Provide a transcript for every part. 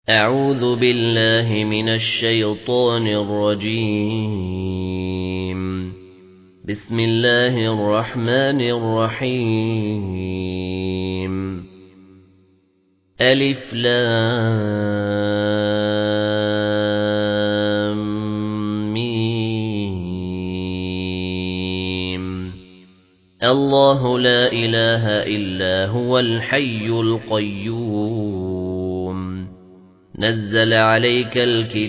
أعوذ بالله من الشيطان الرجيم. بسم الله الرحمن الرحيم. ألف لام ميم. الله لا إله إلا هو الحي القيوم. نزل عليك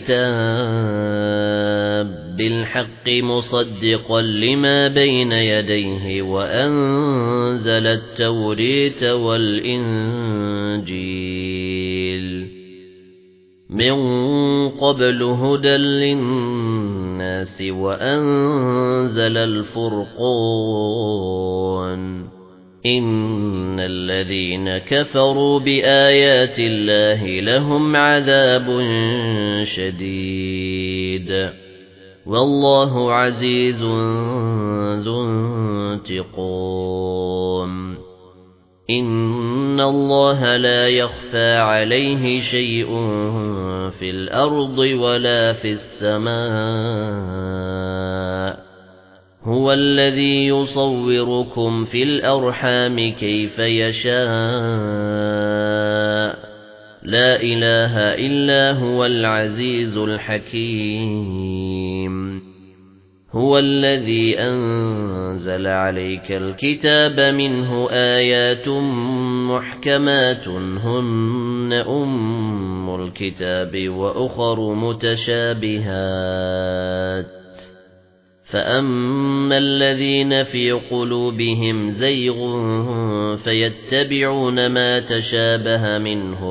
الكتاب بالحق مصدقا لما بين يديه وأنزل التوريت والإنجيل من قبل هدى للناس وأنزل الفرقان. إن الذين كفروا بآيات الله لهم عذاب شديد والله عزيز ذو انتقام. إن الله لا يخفى عليه شيء في الأرض ولا في السماء. هو الذي يصوركم في الأرحام كيف يشاء. لا إله إلا هو العزيز الحكيم. هو الذي أنزل عليك الكتاب منه آيات محكمات هن أم الكتاب وأخر متشابهات. فأما الذين في قلوبهم زيغ فيتبعون ما تشابه منه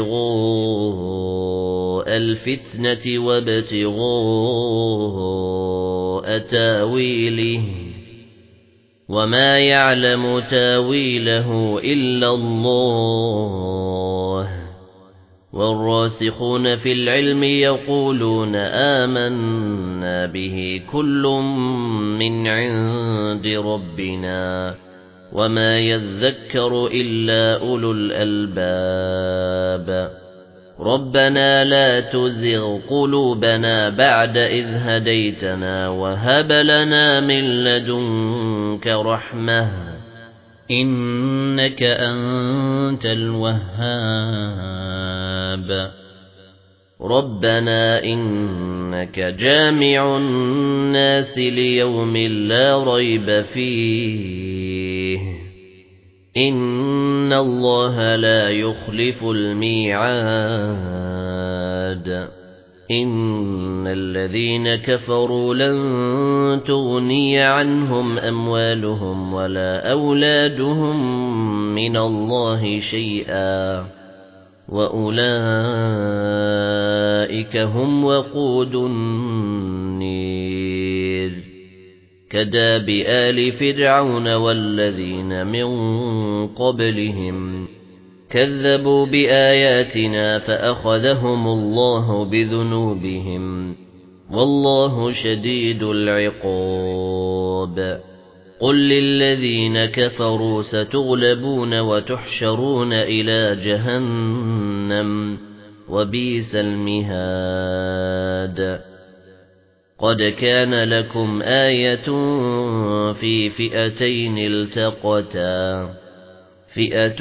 ابتغاء الفتنة وابتغاء تاويله وما يعلم تاويله إلا الله. والراسخون في العلم يقولون آمنا به كل من عند ربنا وما يذكر إلا أولو الألباب. ربنا لا تزغ قلوبنا بعد إذ هديتنا وهب لنا من لدنك رحمة إنك أنت الوهاب. ربنا إنك جامع الناس ليوم لا ريب فيه. إن الله لا يخلف الميعاد. إن الذين كفروا لن تغني عنهم أموالهم ولا أولادهم من الله شيئا وأولئك هم وقود النير. كداب آل فرعون والذين من قبلهم كذبوا بآياتنا فأخذهم الله بذنوبهم والله شديد العقاب. قل للذين كفروا ستغلبون وتحشرون إلى جهنم وبئس المهاد. قد كان لكم آية في فئتين التقتا فئة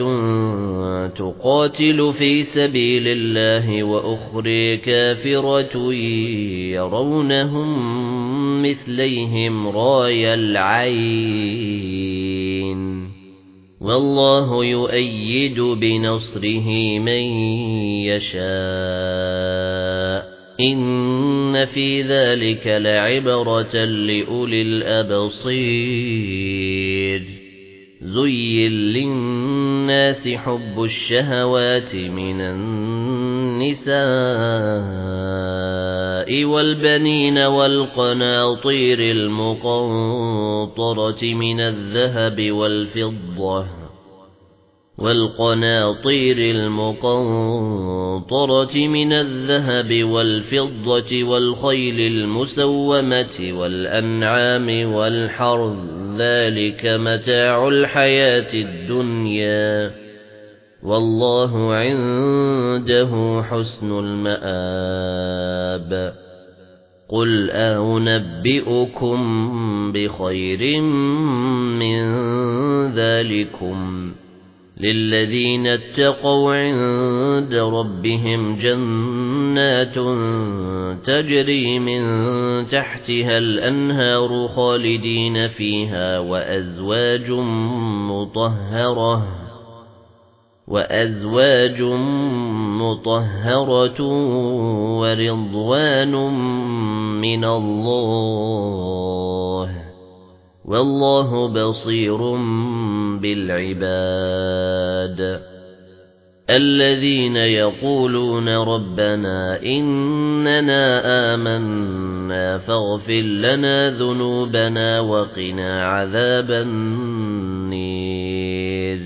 تقاتل في سبيل الله وأخرى كافرة يرونهم مثليهم راي العين والله يؤيد بنصره من يشاء. إن في ذلك لعبرة لأولي الأبصير. زين للناس حب الشهوات من النساء والبنين والقناطير المقنطرة من الذهب والفضة والخيل المسومة والأنعام والحرث ذلك متاع الحياة الدنيا والله عنده حسن المآب قل أنبئكم بخير من ذلكم للذين اتقوا عند ربهم جنات تجري من تحتها الأنهار خالدين فيها وأزواج مطهرة ورضوان من الله والله بصير بالعباد الذين يقولون ربنا إننا آمنا فاغفر لنا ذنوبنا وقنا عذاب النير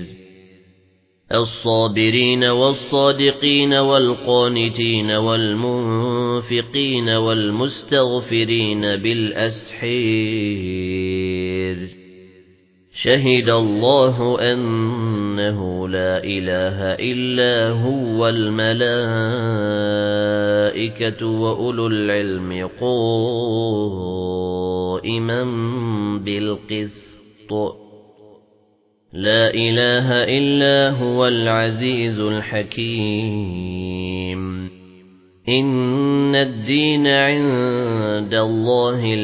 الصابرين والصادقين والقانتين والمنفقين والمستغفرين بالأسحير شهد الله أنه لا إله إلا هو الملائكة وأولو العلم قائما بالقسط لا إله إلا هو العزيز الحكيم إن الدين عند الله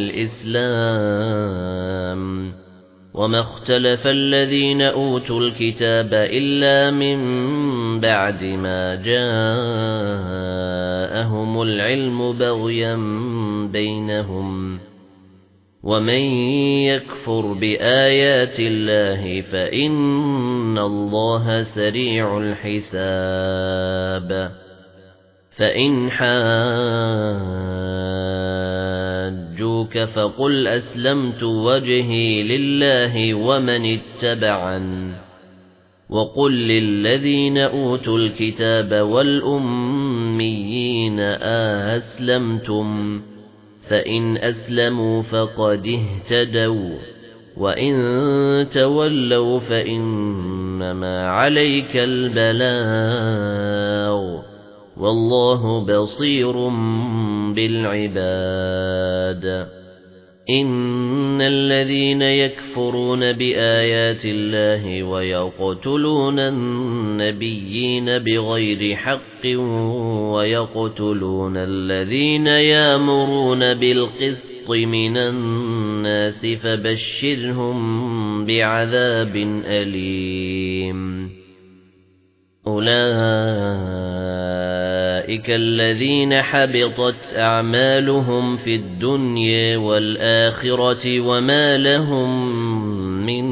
الإسلام وما اختلف الذين أوتوا الكتاب إلا من بعد ما جاءهم العلم بغيا بينهم ومن يكفر بآيات الله فإن الله سريع الحساب فإن حاجوك فقل أسلمت وجهي لله ومن اتبعن وقل للذين أوتوا الكتاب والأميين أسلمتم فإن أسلموا فقد اهتدوا وإن تولوا فإنما عليك البلاغ والله بصير بالعباد إن الذين يكفرون بآيات الله ويقتلون النبيين بغير حق ويقتلون الذين يأمرون بالقسط من الناس فبشرهم بعذاب أليم أولئك الذين حبطت أعمالهم في الدنيا والآخرة وما لهم من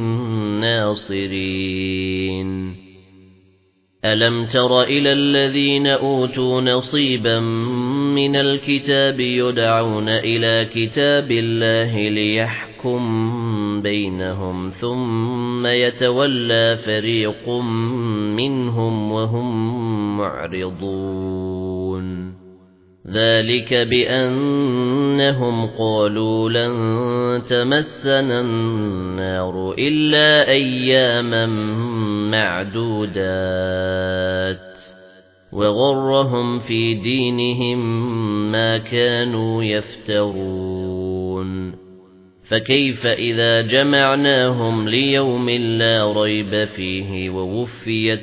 ناصرين ألم تر إلى الذين أوتوا نصيبا من الكتاب يدعون إلى كتاب الله ليحكم بينهم ثم يتولى فريق منهم وهم معرضون ذلك بأنهم قالوا لن تمسنا النار إلا أياما معدودات وغرهم في دينهم ما كانوا يفترون فكيف إذا جمعناهم ليوم لا ريب فيه ووفيت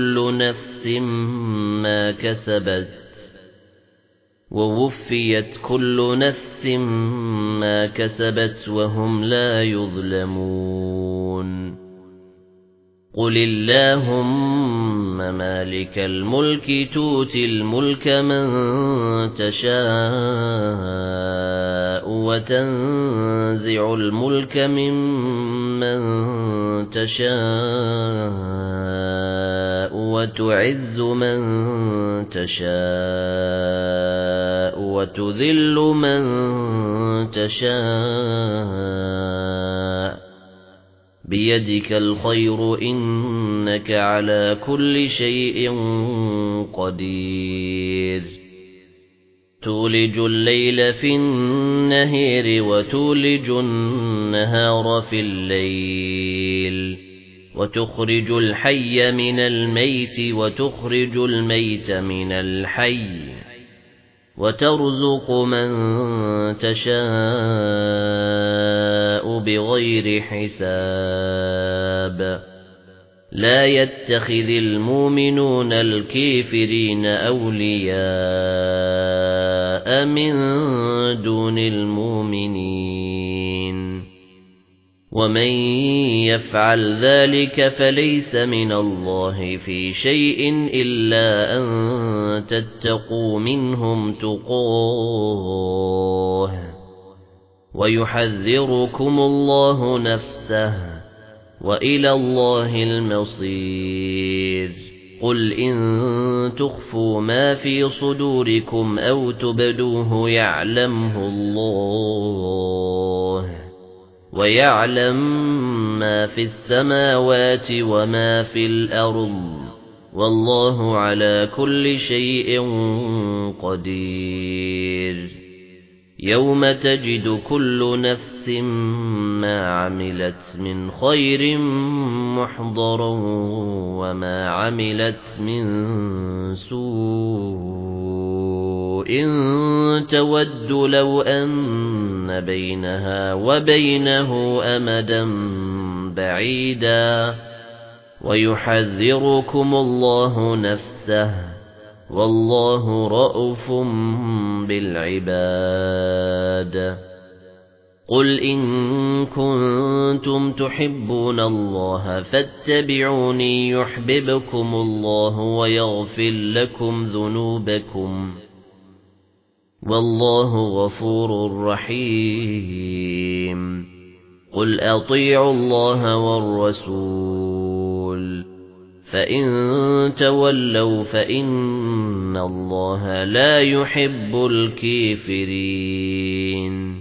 كل نفس ما كسبت وهم لا يظلمون قل اللهم مالك الملك تؤتي الملك من تشاء وتنزع الملك ممن تشاء وتعز من تشاء وتذل من تشاء بيدك الخير إنك على كل شيء قدير تولج الليل في النهار وتولج النهار في الليل وتخرج الحي من الميت وتخرج الميت من الحي وترزق من تشاء بغير حساب لا يتخذ المؤمنون الكافرين أولياء من دون المؤمنين ومن يفعل ذلك فليس من الله في شيء إلا أن تتقوا منهم تقاه ويحذركم الله نفسه وإلى الله المصير قل إن تخفوا ما في صدوركم أو تبدوه يعلمه الله ويعلم ما في السماوات وما في الأرض والله على كل شيء قدير يوم تجد كل نفس ما عملت من خير محضرا وما عملت من سوء تود لو أن بينها وبينه أمدا بعيدا ويحذركم الله نفسه والله رءوف بالعباد قل إن كنتم تحبون الله فاتبعوني يحببكم الله ويغفر لكم ذنوبكم والله غفور رحيم قل أطيعوا الله والرسول فإن تولوا فإن الله لا يحب الكافرين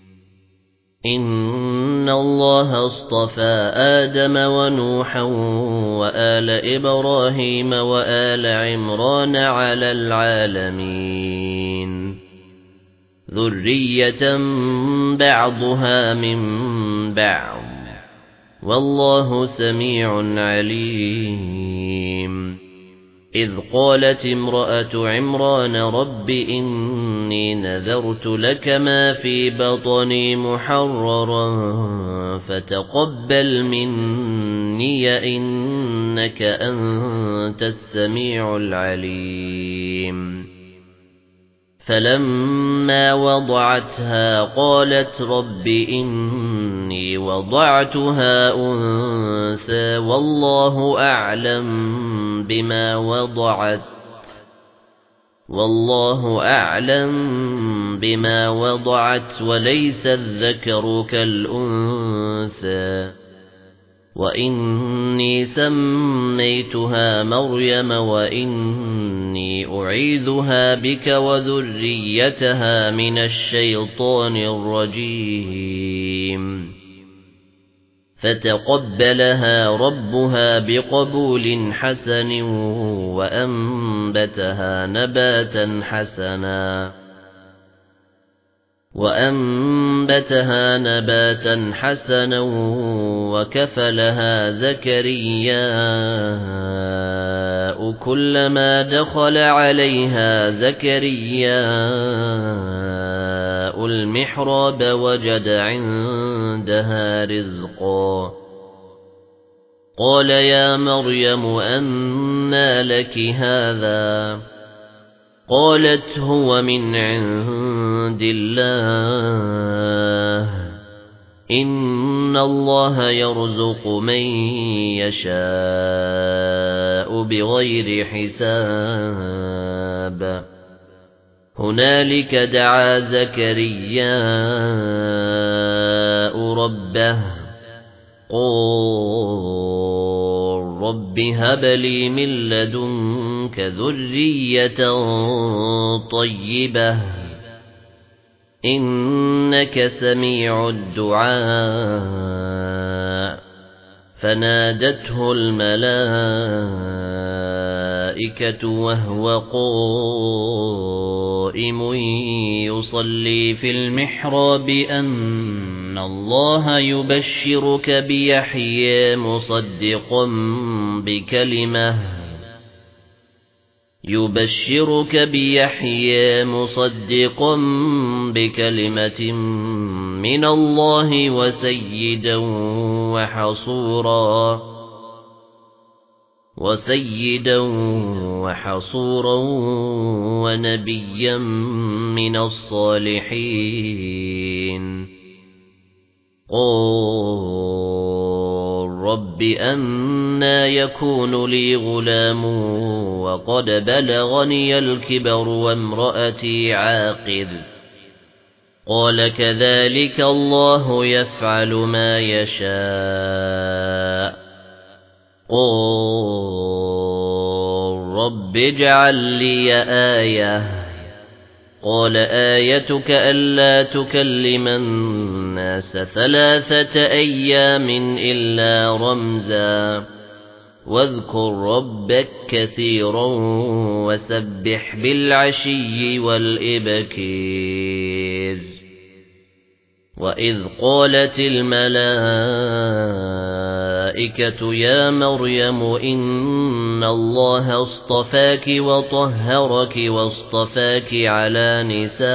إن الله اصطفى آدم ونوحا وآل إبراهيم وآل عمران على العالمين ذرية بعضها من بعض والله سميع عليم إذ قالت امرأة عمران رب إني نذرت لك ما في بطني محررا فتقبل مني إنك أنت السميع العليم فلما وضعتها قالت رب إني وضعتها أنثى والله أعلم بما وضعت وليس الذكر كالأنثى وإني سميتها مريم وإني أعيذها بك وذريتها من الشيطان الرجيم فتقبلها ربها بقبول حسن وأنبتها نباتا حسنا وكفلها زكرياء كلما دخل عليها زكرياء المحراب وجد عندها رزقا قال يا مريم أنى لك هذا قالت هو من عند الله إن الله يرزق من يشاء بغير حساب هنالك دعا زكرياء ربه قال رب هب لي من لدنك ذرية طيبة إنك سميع الدعاء فنادته الملائكة وهو قائم يصلي في المحراب أن إِنَّ اللَّهَ يُبَشِّرُكَ بِيَحْيَى مُصَدِّقًا بِكَلِمَةٍ مِنَ اللَّهِ وَسَيِّدًا وَحَصُورًا وَنَبِيًّا مِنَ الصَّالِحِينَ قَالَ رَبِّ أَنَّىٰ يَكُونُ لِي غُلَامٌ وَقَدْ بَلَغَنِيَ الْكِبَرُ وَامْرَأَتِي عَاقِرٌ قَالَ كَذَٰلِكَ اللَّهُ يَفْعَلُ مَا يَشَاءُ قَالَ رَبِّ اجْعَل لِّي آيَةً قَالَ آيَتُكَ أَلَّا تُكَلِّمَ النَّاسَ 3 أَيَّامٍ إِلَّا رَمْزًا وَاذْكُر رَّبَّكَ كَثِيرًا وَسَبِّحْ بِالْعَشِيِّ وَالْإِبْكَارِ وَإِذْ قَالَتِ الْمَلَائِكَةُ يَا مَرْيَمُ إِنَّ اللَّهَ اصْطَفَاكِ وَطَهَّرَكِ وَاصْطَفَاكِ عَلَى نِسَاءِ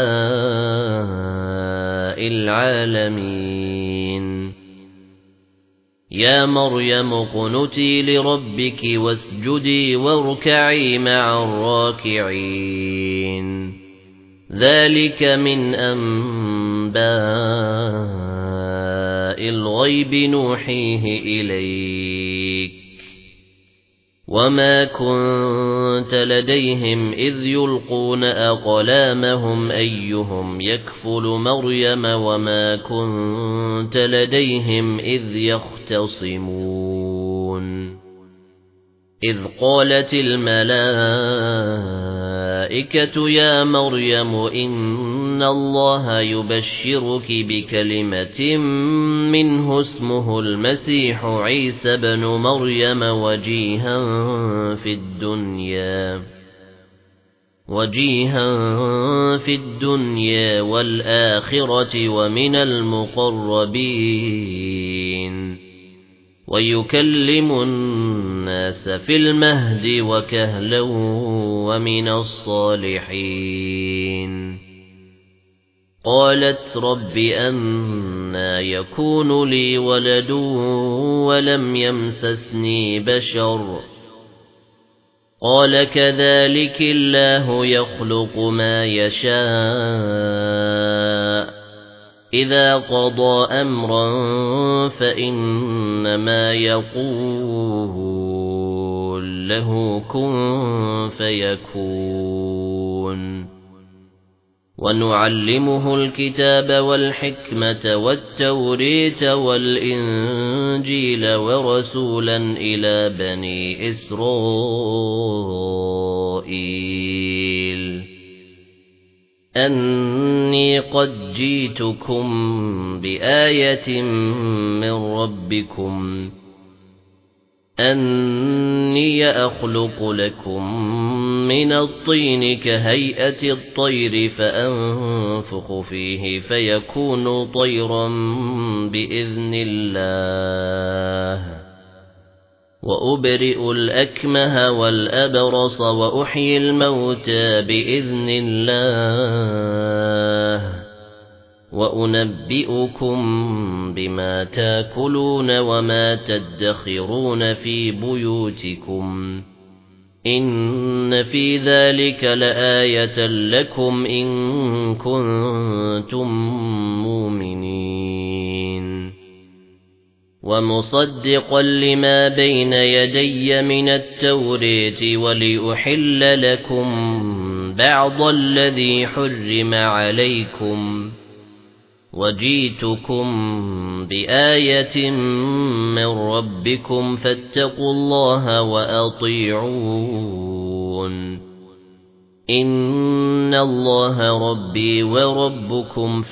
الْعَالَمِينَ يَا مَرْيَمُ اقْنُتِي لِرَبِّكِ وَاسْجُدِي وَارْكَعِي مَعَ الرَّاكِعِينَ ذَلِكَ مِنْ أَنْبَاءِ الْغَيْبِ نُوحِيهِ إِلَيْكَ وَمَا كُنْتَ لَدَيْهِمْ إِذْ يُلْقُونَ أَقْلَامَهُمْ أَيُّهُمْ يَكْفُلُ مَرْيَمَ وَمَا كُنْتَ لَدَيْهِمْ إِذْ يَخْتَصِمُونَ إِذْ قَالَتِ الْمَلَائِكَةُ يَا مَرْيَمُ إِنَّ اللَّهَ يُبَشِّرُكِ بِكَلِمَةٍ مِّنْهُ اسْمُهُ الْمَسِيحُ عِيسَى ابْنُ مَرْيَمَ وَجِيهًا فِي الدُّنْيَا وَالْآخِرَةِ وَمِنَ الْمُقَرَّبِينَ وَيُكَلِّمُ النَّاسَ فِي الْمَهْدِ وَكَهْلًا وَمِنَ الصَّالِحِينَ قَالَتْ رَبِّ أَنَّىٰ يَكُونُ لِي وَلَدٌ وَلَمْ يَمْسَسْنِي بَشَرٌ قَالَ كَذَٰلِكِ اللَّهُ يَخْلُقُ مَا يَشَاءُ إِذَا قَضَىٰ أَمْرًا فَإِنَّمَا يَقُولُ لَهُ كُن فَيَكُونُ وَنُعَلِّمُهُ الْكِتَابَ وَالْحِكْمَةَ وَالتَّوْرَاةَ وَالْإِنجِيلَ وَرَسُولًا إِلَى بَنِي إِسْرَائِيلَ أَنِّي قَدْ جِئْتُكُم بِآيَةٍ مِّن رَّبِّكُمْ أَنِّي أَخْلُقُ لَكُم مِّنَ الطِّينِ كَهَيْئَةِ الطَّيْرِ فَأَنفُخُ فِيهِ فَيَكُونُ طَيْرًا بِإِذْنِ اللَّهِ وَأُبْرِئُ الْأَكْمَهَ وَالْأَبْرَصَ وَأُحْيِي الْمَوْتَى بِإِذْنِ اللَّهِ وَأُنَبِّئُكُم بِمَا تَأْكُلُونَ وَمَا تَدَّخِرُونَ فِي بُيُوتِكُمْ إِنَّ فِي ذَلِكَ لَآيَةً لَكُمْ إِن كُنتُم مُّؤْمِنِينَ وَمُصَدِّقًا لِّمَا بَيْنَ يَدَيَّ مِنَ التَّوْرَاةِ وَلِأُحِلَّ لَكُم بَعْضَ الَّذِي حُرِّمَ عَلَيْكُمْ وَجِئْتُكُم بِآيَةٍ مِّن رَّبِّكُمْ فَاتَّقُوا اللَّهَ وَأَطِيعُونِ إِنَّ اللَّهَ رَبِّي وَرَبُّكُمْ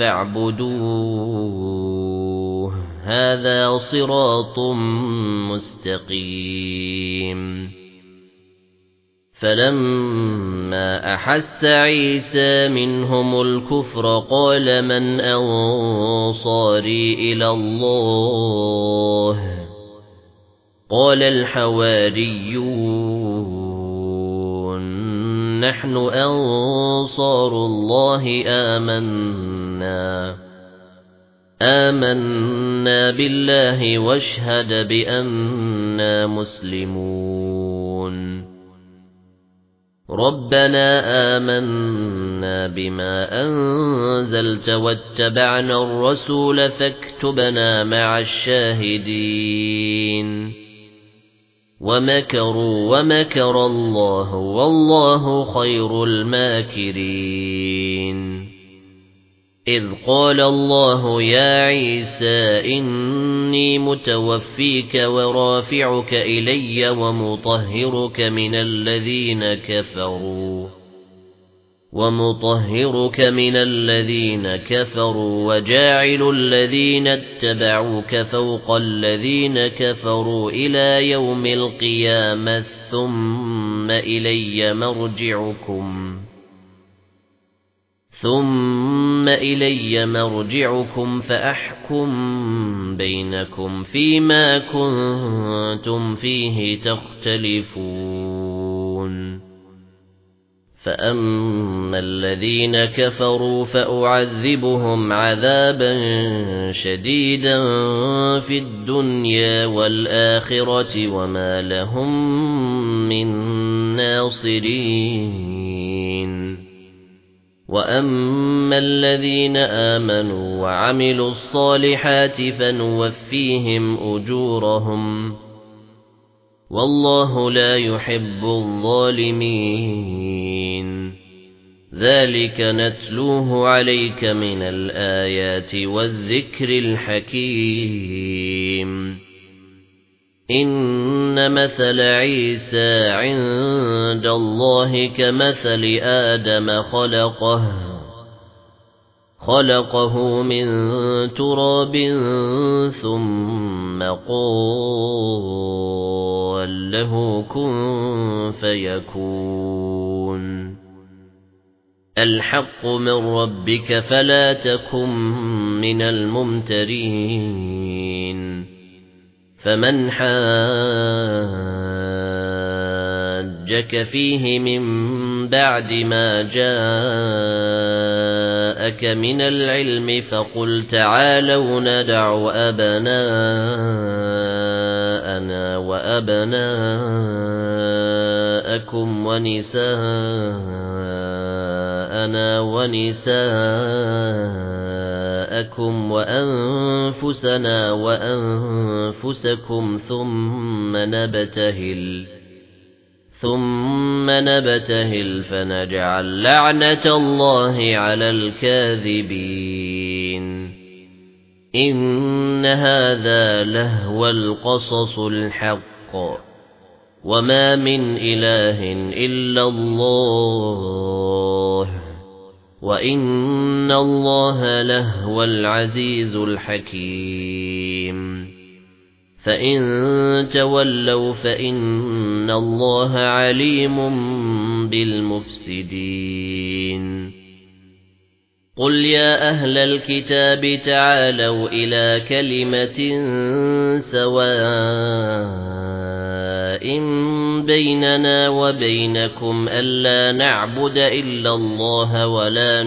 فَاعْبُدُوهُ هَذَا صِرَاطٌ مُسْتَقِيمٌ فلما أحس عيسى منهم الكفر قال من أنصاري إلى الله قال الحواريون نحن أنصار الله آمنا بالله واشهد بأننا مسلمون ربنا آمنا بما أنزلت واتبعنا الرسول فاكتبنا مع الشاهدين ومكروا ومكر الله والله خير الماكرين إذ قال الله يا عيسى إني متوفيك ورافعك إلي ومطهرك من الذين كفروا وجاعل الذين اتبعوك فوق الذين كفروا إلى يوم القيامة ثم إلي مرجعكم فأحكم بينكم فيما كنتم فيه تختلفون فأما الذين كفروا فأعذبهم عذابا شديدا في الدنيا والآخرة وما لهم من ناصرين وأما الذين آمنوا وعملوا الصالحات فنوفيهم أجورهم والله لا يحب الظالمين ذلك نتلوه عليك من الآيات والذكر الحكيم إن مثل عيسى عند الله كمثل آدم خلقه من تراب ثم قال له كن فيكون الحق من ربك فلا تكن من الممترين فمن حاجك فيه من بعد ما جاءك من العلم فقل تعالوا ندع أبناءنا وأبناءكم ونساءنا ونساءكم وأنفسنا وأنفسكم ثم نبتهل فنجعل لعنة الله على الكاذبين إن هذا لهو القصص الحق وما من إله إلا الله وإن الله لهو العزيز الحكيم فإن تولوا فإن الله عليم بالمفسدين قل يا أهل الكتاب تعالوا إلى كلمة سواء بيننا وبينكم ألا نعبد إلا الله ولا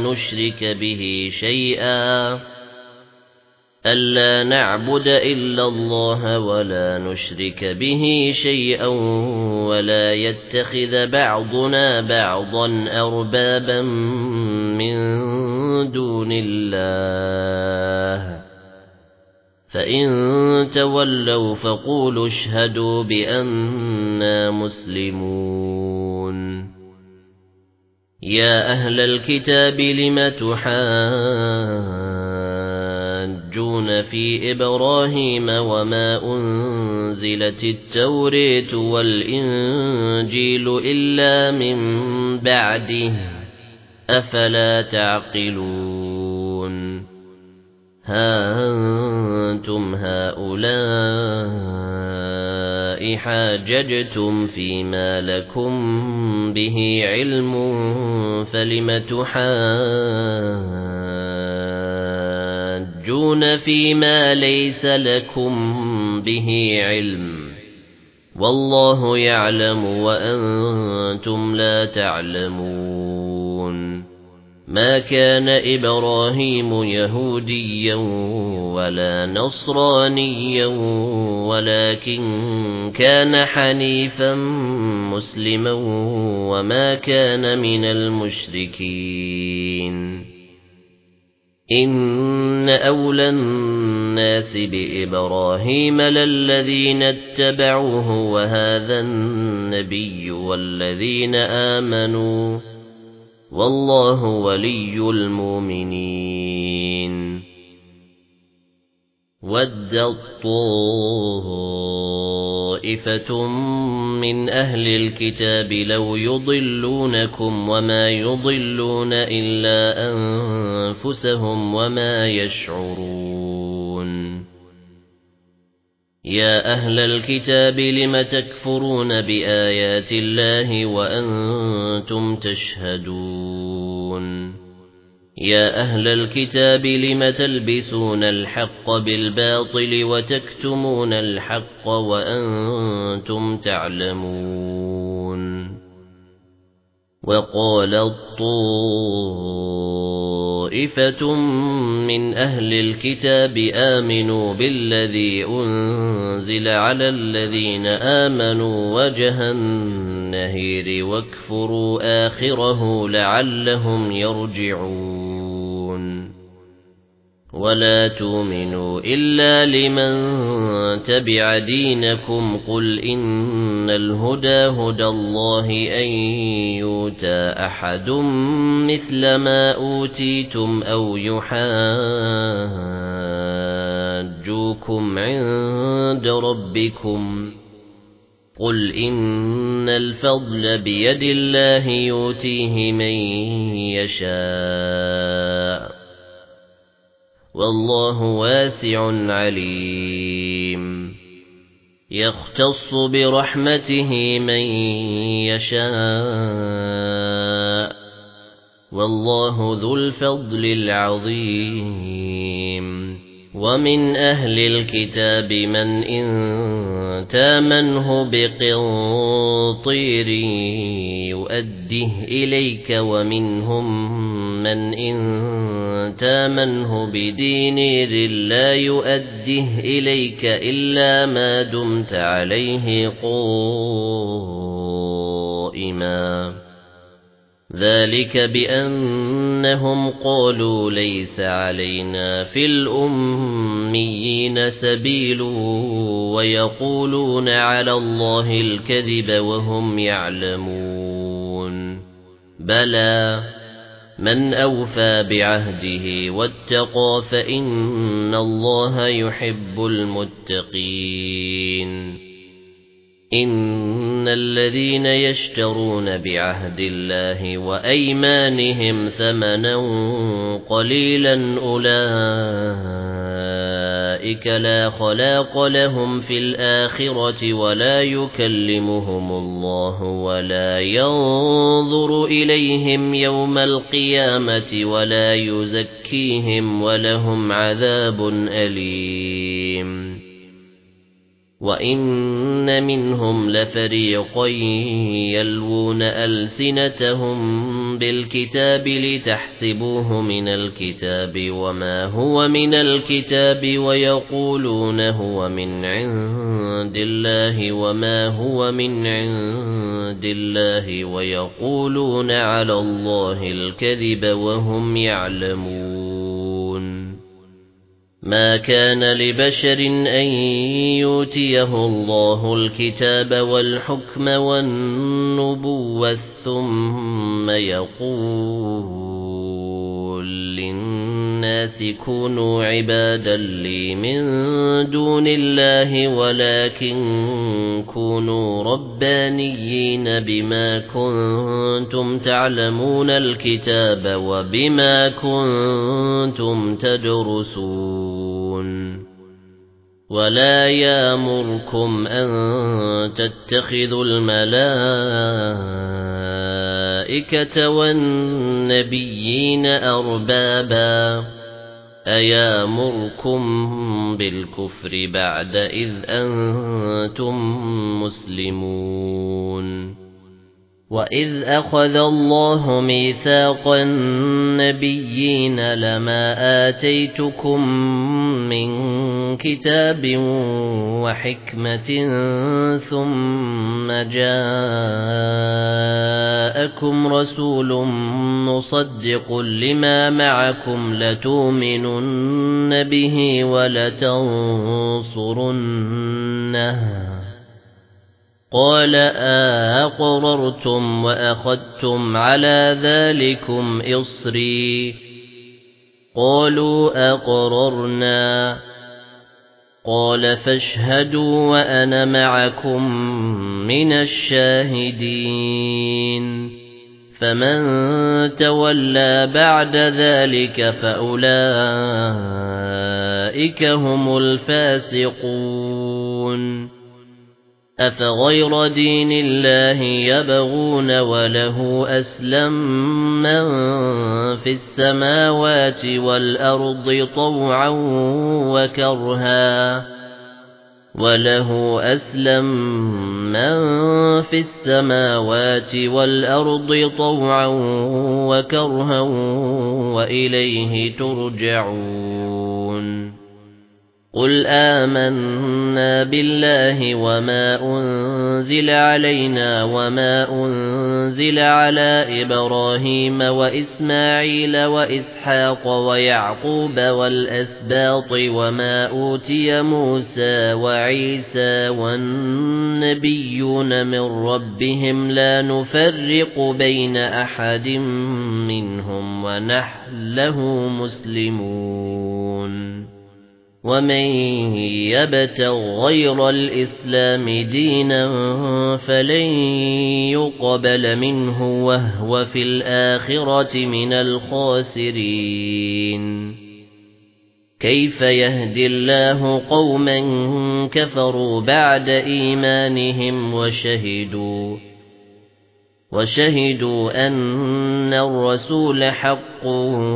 نشرك به شيئا ولا يتخذ بعضنا بعضا أربابا من دون الله فإن تولوا فقولوا اشهدوا بأننا مسلمون يا أهل الكتاب لم تحاجون في إبراهيم وما أنزلت التوراة والإنجيل إلا من بعده أفلا تعقلون ها أنتم هؤلاء حاججتم فيما لكم به علم فلم تحاجون فيما ليس لكم به علم والله يعلم وأنتم لا تعلمون ما كان إبراهيم يهوديا ولا نصرانيا ولكن كان حنيفا مسلما وما كان من المشركين إن أولى الناس بإبراهيم للذين اتبعوه وهذا النبي والذين آمنوا والله ولي المؤمنين ودت طائفة من أهل الكتاب لو يضلونكم وما يضلون إلا أنفسهم وما يشعرون يا أهل الكتاب لم تكفرون بآيات الله وأنتم تشهدون يا أهل الكتاب لم تلبسون الحق بالباطل وتكتمون الحق وأنتم تعلمون وقال طائفة من أهل الكتاب آمنوا بالذي أنزل على الذين آمنوا وجه النهار واكفروا آخره لعلهم يرجعون ولا تؤمنوا إلا لمن تبع دينكم قل إن الهدى هدى الله أن يؤتى أحد مثل ما أوتيتم أو يحاجوكم عند ربكم قل إن الفضل بيد الله يؤتيه من يشاء والله واسع عليم يختص برحمته من يشاء والله ذو الفضل العظيم ومن أهل الكتاب من إن تامنه بقنطير يؤديه إليك ومنهم من إن تامنه بدينار لا يؤديه إليك إلا ما دمت عليه قائما ذلك بأنهم قالوا ليس علينا في الأميين سبيل ويقولون على الله الكذب وهم يعلمون بلى من أوفى بعهده واتقى فإن الله يحب المتقين إن الذين يشترون بعهد الله وأيمانهم ثمنا قليلا أولئك لا خلاق لهم في الآخرة ولا يكلمهم الله ولا ينظر إليهم يوم القيامة ولا يزكيهم ولهم عذاب أليم وَإِنَّ مِنْهُمْ لَفَرِيقًا يَلْوُونَ أَلْسِنَتَهُم بِالْكِتَابِ لِتَحْسَبُوهُ مِنَ الْكِتَابِ وَمَا هُوَ مِنَ الْكِتَابِ وَيَقُولُونَ هُوَ مِنْ عِندِ اللَّهِ وَمَا هُوَ مِنْ عِندِ اللَّهِ وَيَقُولُونَ عَلَى اللَّهِ الْكَذِبَ وَهُمْ يَعْلَمُونَ ما كان لبشر أن يؤتيه الله الكتاب والحكم والنبوة ثم يقول للناس كونوا عبادا لي من دون الله ولكن كونوا ربانيين بما كنتم تعلمون الكتاب وبما كنتم تدرسون ولا يأمركم أن تتخذوا الملائكة والنبيين أربابا أيامركم بالكفر بعد إذ أنتم مسلمون وإذ أخذ الله ميثاق النبيين لما آتيتكم من كتاب وحكمة ثم جاءكم رسول مصدق لما معكم لتؤمنن به ولتنصرنه قال أقررتم وأخذتم على ذلكم إصري قالوا أقررنا قال فاشهدوا وأنا معكم من الشاهدين فمن تولى بعد ذلك فأولئك هم الفاسقون أفغير دين الله يبغون وله أسلم من في السماوات والأرض طوعا وكرها وله أسلم من في السماوات والأرض طوعا وكرها وإليه ترجعون قل آمنا بالله وما أنزل علينا وما أنزل على إبراهيم وإسماعيل وإسحاق ويعقوب والأسباط وما أوتي موسى وعيسى والنبيون من ربهم لا نفرق بين أحد منهم ونحن له مسلمون ومن يبتغ غير الإسلام دينا فلن يقبل منه وهو في الآخرة من الخاسرين كيف يهدي الله قوما كفروا بعد إيمانهم وشهدوا أن الرسول حق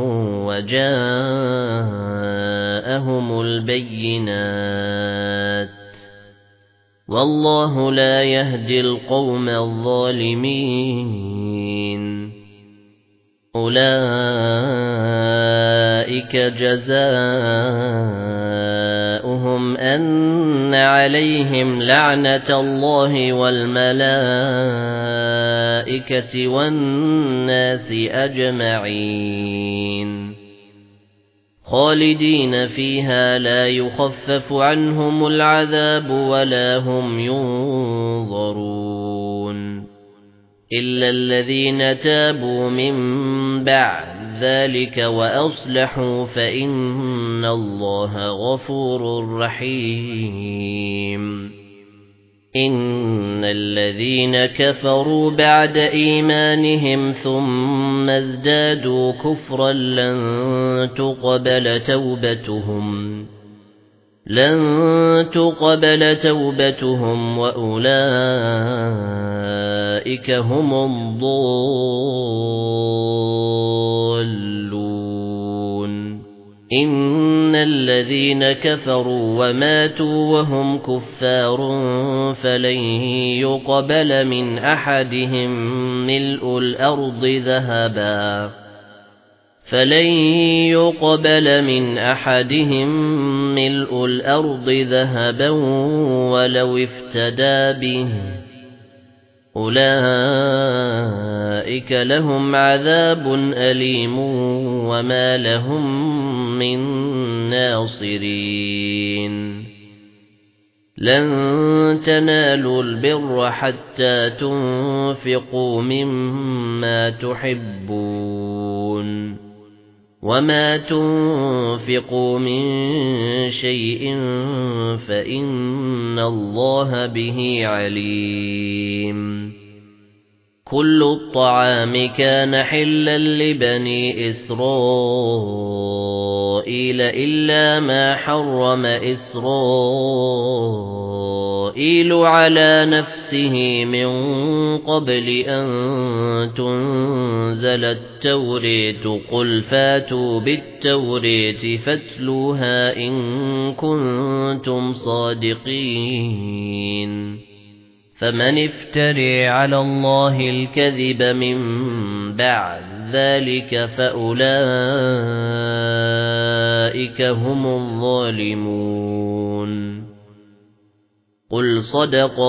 وجاءهم البينات والله لا يهدي القوم الظالمين أولئك جزاؤهم أن عليهم لعنة الله والملائكة والناس أجمعين خالدين فيها لا يخفف عنهم العذاب ولا هم ينظرون إلا الذين تابوا من بعد ذلك وأصلحوا فإن الله غفور رحيم إن الذين كفروا بعد إيمانهم ثم ازدادوا كفرا لن تقبل توبتهم وأولئك هم الضالون إن الذين كفروا وماتوا وهم كفار فلن يقبل من أحدهم ملء الأرض ذهبا ولو افتدى به أولئك لهم عذاب أليم وما لهم من ناصرين لن تنالوا البر حتى تنفقوا مما تحبون وما تنفقوا من شيء فإن الله به عليم كل الطعام كان حلا لبني إسرائيل إسرائيل إلا ما حرم إسرائيل على نفسه من قبل أن تنزل التوراة قل فاتوا بالتوراة فاتلوها إن كنتم صادقين فمن افتري على الله الكذب من بعد ذلك فأولئك هم الظالمون قل صدق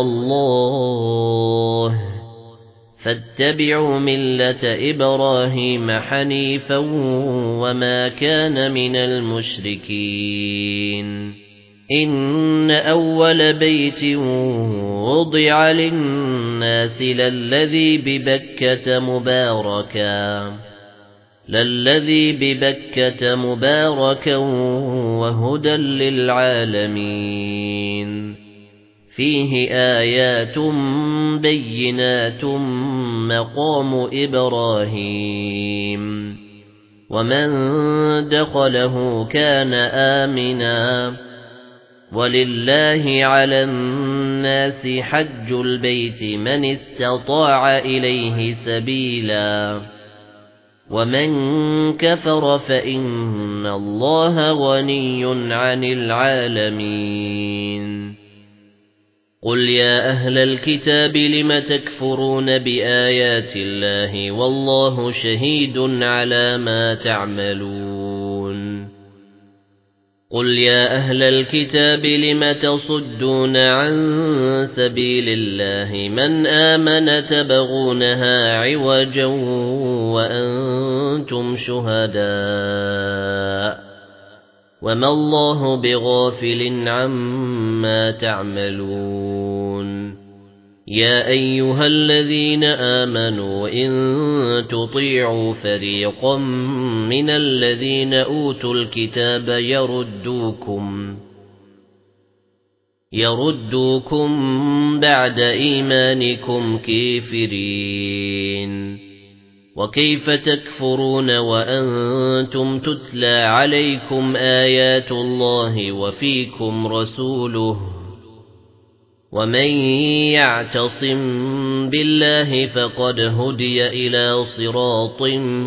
الله فاتبعوا ملة إبراهيم حنيفا وما كان من المشركين إن أول بيت وضع للناس للذي ببكة مباركا وهدى للعالمين فيه آيات بينات مقام إبراهيم ومن دخله كان آمنا ولله على الناس حج البيت من استطاع إليه سبيلا ومن كفر فإن الله غني عن العالمين قل يا أهل الكتاب لم تكفرون بآيات الله والله شهيد على ما تعملون قل يا أهل الكتاب لم تصدون عن سبيل الله من آمن تبغونها عوجا وأنتم شهداء وما الله بغافل عما تعملون يا أيها الذين آمنوا إن تطيعوا فريقا من الذين أوتوا الكتاب يردوكم بعد إيمانكم كافرين وكيف تكفرون وأنتم تتلى عليكم آيات الله وفيكم رسوله ومن يعتصم بالله فقد هدي إلى صراط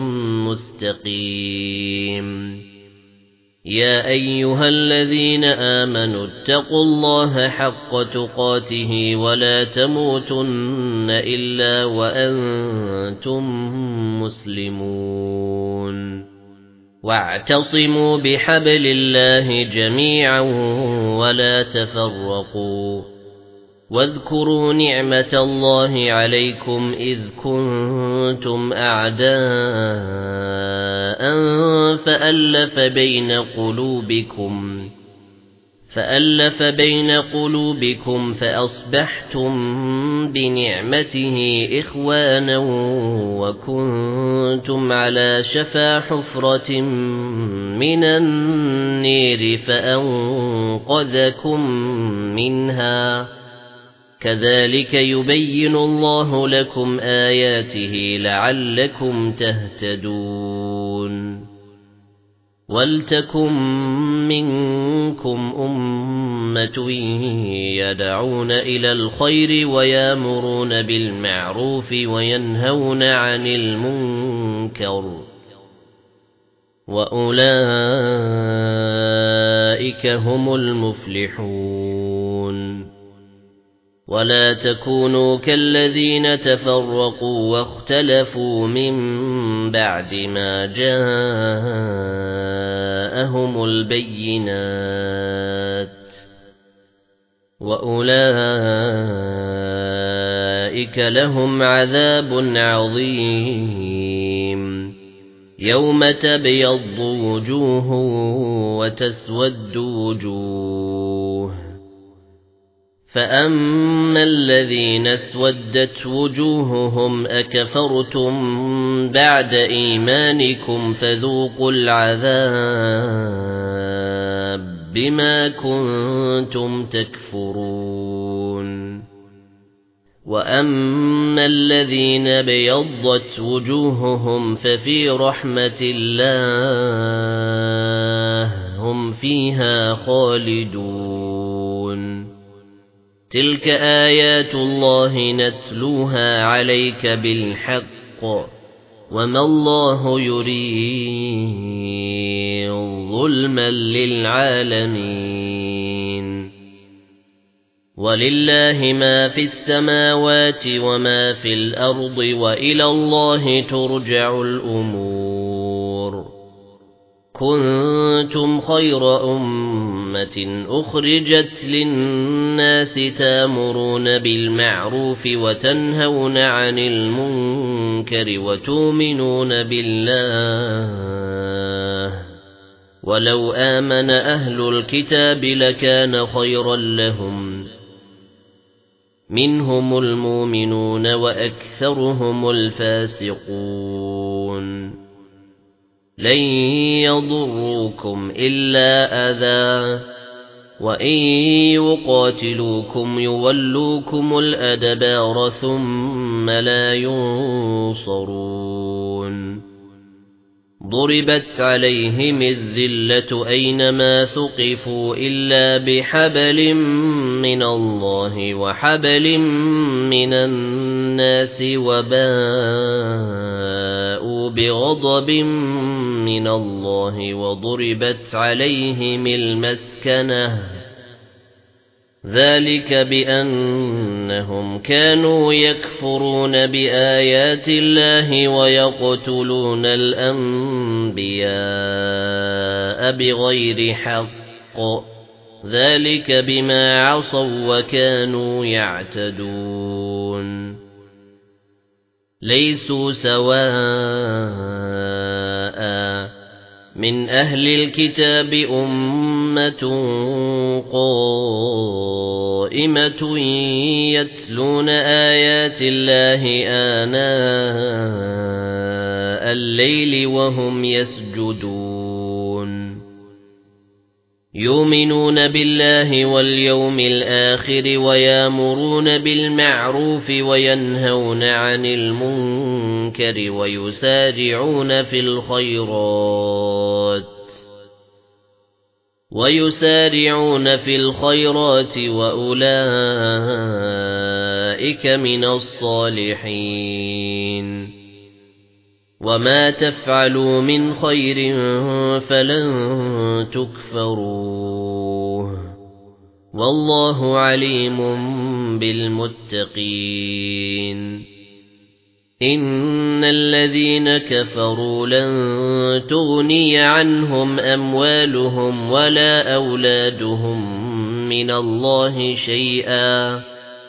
مستقيم يا أيها الذين آمنوا اتقوا الله حق تقاته ولا تموتن إلا وأنتم مسلمون واعتصموا بحبل الله جميعا ولا تفرقوا واذكروا نعمة الله عليكم إذ كنتم أعداء فألف بين قلوبكم فأصبحتم بنعمته إخوانا وكنتم على شفا حفرة من النير فأنقذكم منها كذلك يبين الله لكم آياته لعلكم تهتدون ولتكن منكم أمة يدعون إلى الخير ويأمرون بالمعروف وينهون عن المنكر وأولئك هم المفلحون ولا تكونوا كالذين تفرقوا واختلفوا من بعد ما جاءهم البينات وأولئك لهم عذاب عظيم يوم تبيض وجوه وتسود وجوه فأما الذين اسودت وجوههم أكفرتم بعد إيمانكم فذوقوا العذاب بما كنتم تكفرون وأما الذين بيضت وجوههم ففي رحمة الله هم فيها خالدون تلك آيات الله نتلوها عليك بالحق وما الله يريد ظلما للعالمين ولله ما في السماوات وما في الأرض وإلى الله ترجع الأمور كنتم خير أمة أخرجت للناس تامرون بالمعروف وتنهون عن المنكر وتؤمنون بالله ولو آمن أهل الكتاب لكان خيرا لهم منهم المؤمنون وأكثرهم الفاسقون لن يضروكم إلا أذى وإن يقاتلوكم يولوكم الأدبار ثم لا ينصرون ضربت عليهم الذلة أينما ثقفوا إلا بحبل من الله وحبل من الناس وباءوا بغضب من الله وضربت عليهم المسكنة ذلك بأنهم كانوا يكفرون بآيات الله ويقتلون الأنبياء بغير حق ذلك بما عصوا وكانوا يعتدون ليسوا سواء من أهل الكتاب أمة قائمة يتلون آيات الله آناء الليل وهم يسجدون يؤمنون بالله واليوم الآخر ويأمرون بالمعروف وينهون عن المنكر ويسارعون في الخيرات وأولئك من الصالحين وما تفعلوا من خير فلن تكفروه والله عليم بالمتقين إن الذين كفروا لن تغني عنهم أموالهم ولا أولادهم من الله شيئا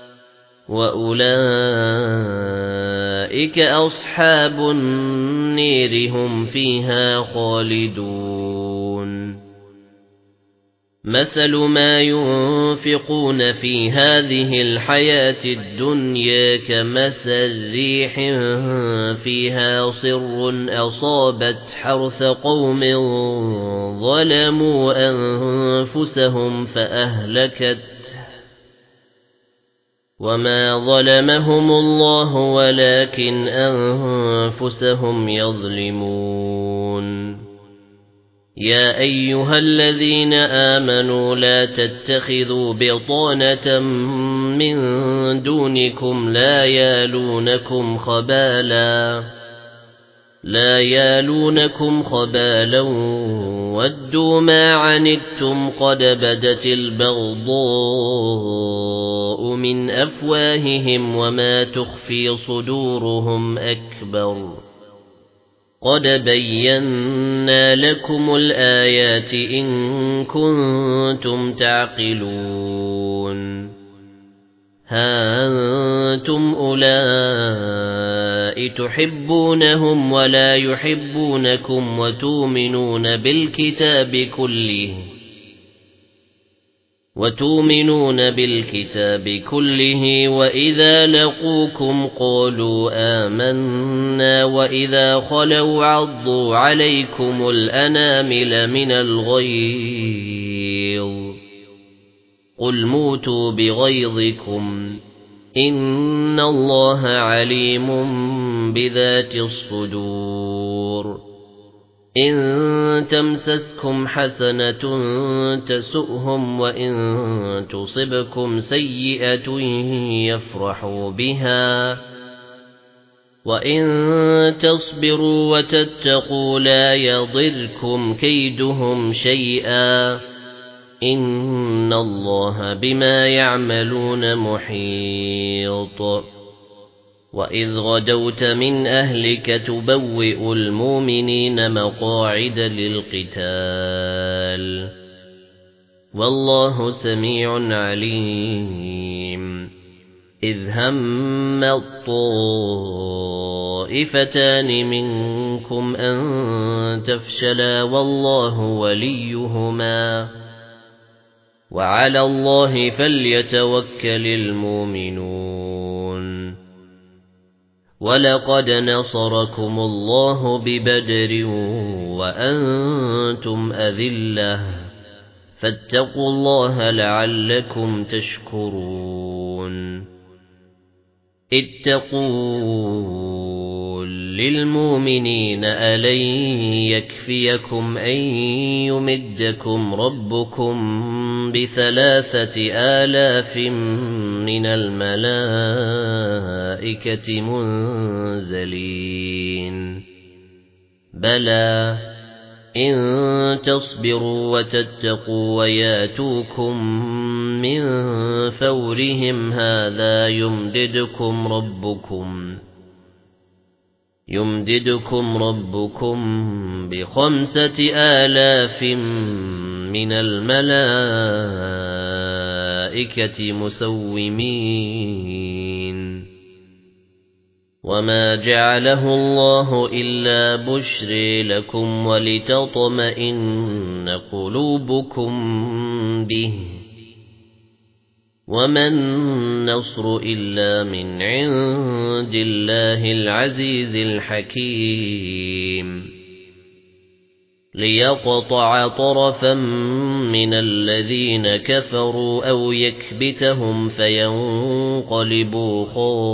وأولئك أصحاب النير هم فيها خالدون مثل ما ينفقون في هذه الحياة الدنيا كمثل ريح فيها صر أصابت حرث قوم ظلموا أنفسهم فأهلكت وما ظلمهم الله ولكن أنفسهم يظلمون يا أيها الذين آمنوا لا تتخذوا بطانة من دونكم لا يالونكم خبالا ودوا ما عنتم قد بدت البغضاء من أفواههم وما تخفي صدورهم أكبر قد بينا لكم الآيات إن كنتم تعقلون ها أنتم أولئك تحبونهم ولا يحبونكم وتؤمنون بالكتاب كله وإذا لقوكم قالوا آمنا وإذا خلوا عضوا عليكم الأنامل من الغيظ قل موتوا بغيظكم إن الله عليم بذات الصدور إن تمسسكم حسنة تسؤهم وإن تصبكم سيئة يفرحوا بها وإن تصبروا وتتقوا لا يضركم كيدهم شيئا إن الله بما يعملون محيط وإذ غدوت من أهلك تبوئ المؤمنين مقاعد للقتال والله سميع عليم إذ هم الطائفتان منكم أن تفشلا والله وليهما وعلى الله فليتوكل المؤمنون ولقد نصركم الله ببدر وأنتم أذلة فاتقوا الله لعلكم تشكرون اتقوا للمؤمنين ألن يكفيكم أن يمدكم ربكم ب3,000 من الملائكة منزلين بلى إن تصبروا وتتقوا وياتوكم من فورهم هذا يمددكم ربكم ب5,000 من الملائكة مسومين وما جعله الله إلا بشرى لكم ولتطمئن قلوبكم به وما النصر إلا من عند الله العزيز الحكيم ليقطع طرفا من الذين كفروا أو يكبتهم فينقلبوا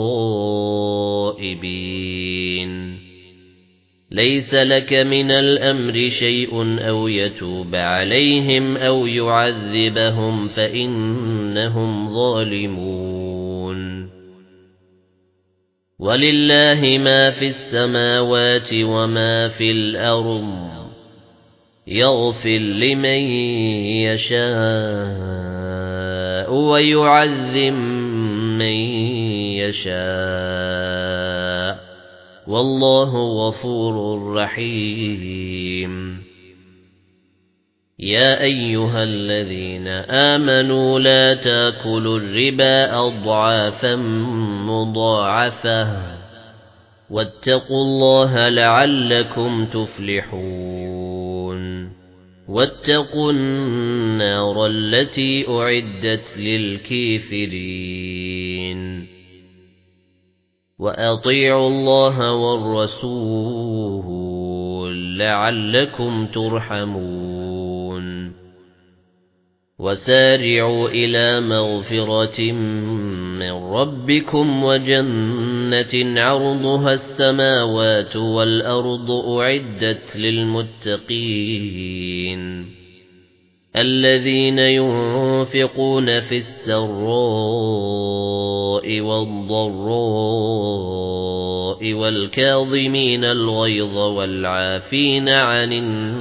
خائبين ليس لك من الأمر شيء أو يتوب عليهم أو يعذبهم فإنهم ظالمون ولله ما في السماوات وما في الأرض يغفر لمن يشاء ويعذب من يشاء والله غفور رحيم يا أيها الذين آمنوا لا تأكلوا الربا أضعافا مضاعفة واتقوا الله لعلكم تفلحون واتقوا النار التي أعدت للكافرين وأطيعوا الله والرسول لعلكم ترحمون وسارعوا إلى مغفرة من ربكم وجنة عرضها السماوات والأرض أعدت للمتقين الذين ينفقون في السراء والضراء والكاظمين الغيظ والعافين عن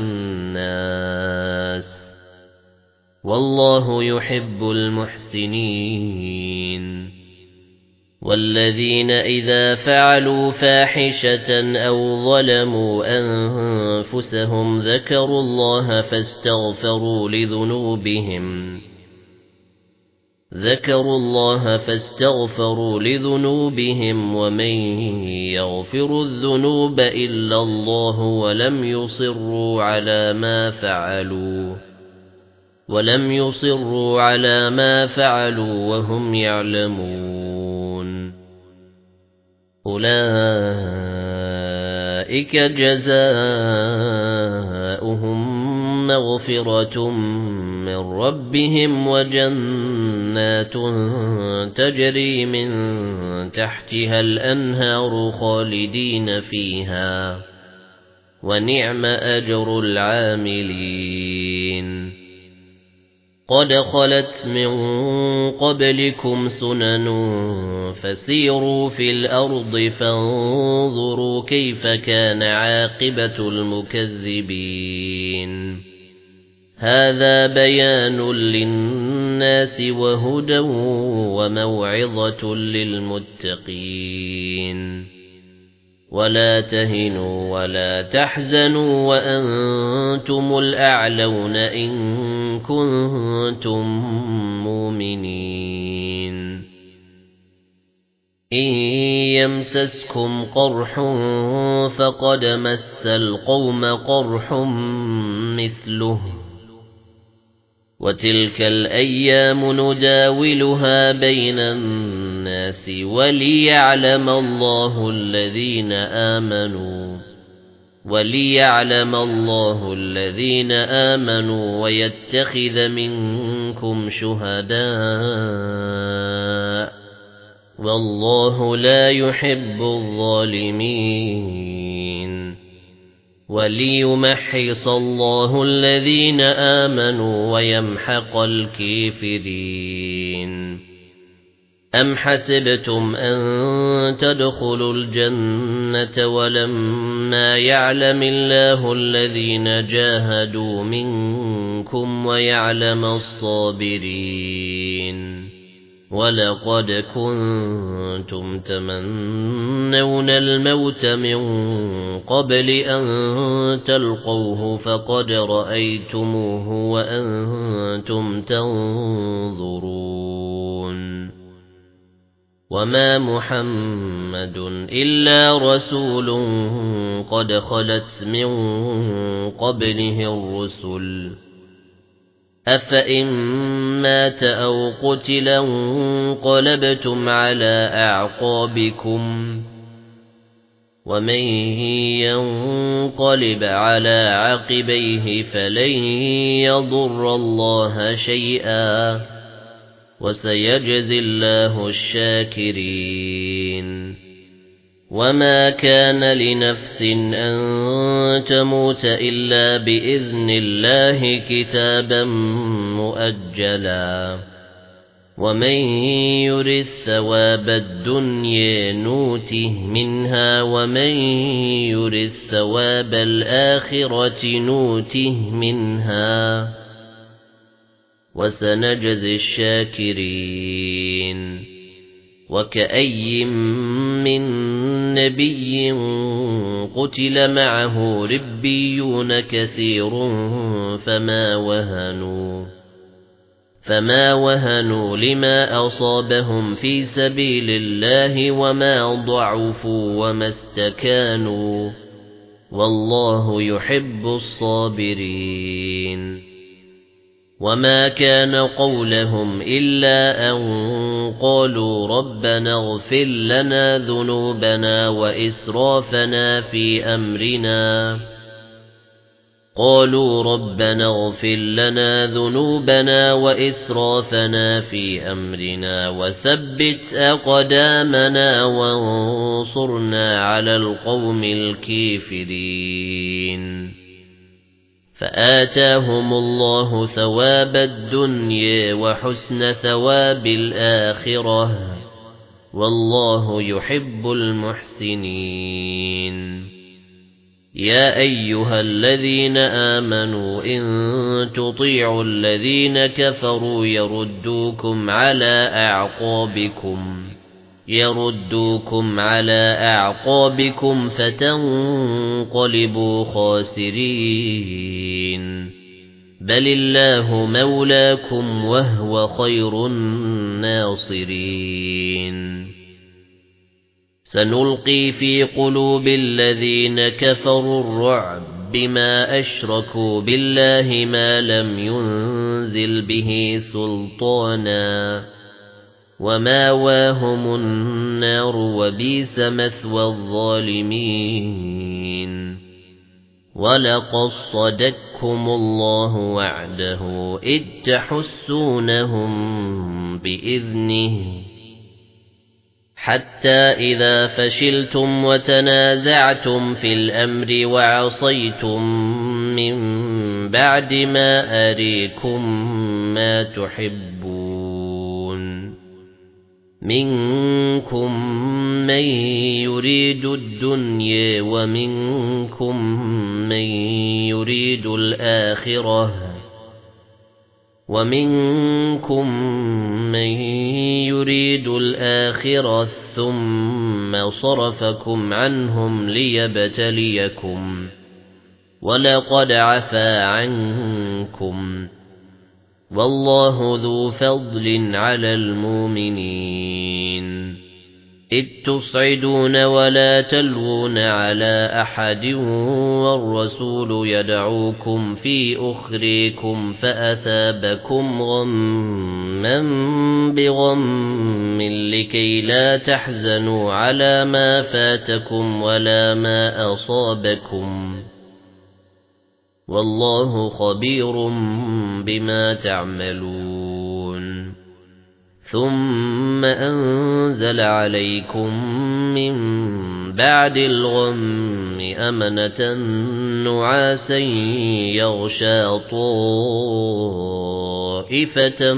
الناس والله يحب المحسنين والذين إذا فعلوا فاحشة أو ظلموا أنفسهم ذكروا الله فاستغفروا لذنوبهم ومن يغفر الذنوب إلا الله ولم يصروا على ما فعلوا وهم يعلمون أولئك جزاؤهم مغفرة من ربهم وجنات تجري من تحتها الأنهار خالدين فيها ونعم أجر العاملين قد خلت من قبلكم سنن فسيروا في الأرض فانظروا كيف كان عاقبة المكذبين هذا بيان للناس وهدى وموعظة للمتقين ولا تهنوا ولا تحزنوا وأنتم الأعلون إن كنتم مؤمنين إن يمسسكم قرح فقد مس القوم قرح مثله وتلك الأيام نداولها بين الناس وليعلم الله الذين آمنوا ويتخذ منكم شهداء والله لا يحب الظالمين وليمحص الله الذين آمنوا ويمحق الكافرين أم حسبتم أن تدخلوا الجنة ولما يعلم الله الذين جاهدوا منكم ويعلم الصابرين ولقد كنتم تمنون الموت من قبل أن تلقوه فقد رأيتموه وأنتم تنظرون وما محمد إلا رسول قد خلت من قبله الرسل أفإن مات أو قتل انقلبتم على أعقابكم ومن ينقلب على عقبيه فلن يضر الله شيئا وسيجزي الله الشاكرين وما كان لنفس أن تموت إلا بإذن الله كتابا مؤجلا ومن يرد ثواب الدنيا نوته منها ومن يرد ثواب الآخرة نوته منها وسنجزي الشاكرين وكأي من نبي قتل معه ربيون كثير فما وهنوا لما أصابهم في سبيل الله وما ضعفوا وما استكانوا والله يحب الصابرين وما كان قولهم إلا أن قالوا ربنا اغفر لنا ذنوبنا وإسرافنا في أمرنا وثبت أقدامنا وانصرنا على القوم الكافرين فآتاهم الله ثواب الدنيا وحسن ثواب الآخرة والله يحب المحسنين يا أيها الذين آمنوا إن تطيعوا الذين كفروا يردوكم على أعقابكم فتنقلبوا خاسرين بل الله مولاكم وهو خير الناصرين سنلقي في قلوب الذين كفروا الرعب بما أشركوا بالله ما لم ينزل به سلطانا وماواهم النار وبئس مثوى الظالمين ولقد صدقكم الله وعده إذ تحسونهم بإذنه حتى إذا فشلتم وتنازعتم في الأمر وعصيتم من بعد ما أريكم ما تحبون منكم من يريد الدنيا ومنكم من يريد الآخرة ثم صرفكم عنهم ليبتليكم ولقد عفا عنكم والله ذو فضل على المؤمنين إذ تصعدون ولا تلوون على أحد والرسول يدعوكم في أخريكم فأثابكم غما بغم لكي لا تحزنوا على ما فاتكم ولا ما أصابكم والله خبير بما تعملون ثم أنزل عليكم من بعد الغم أمنة نعاسا يغشى طائفة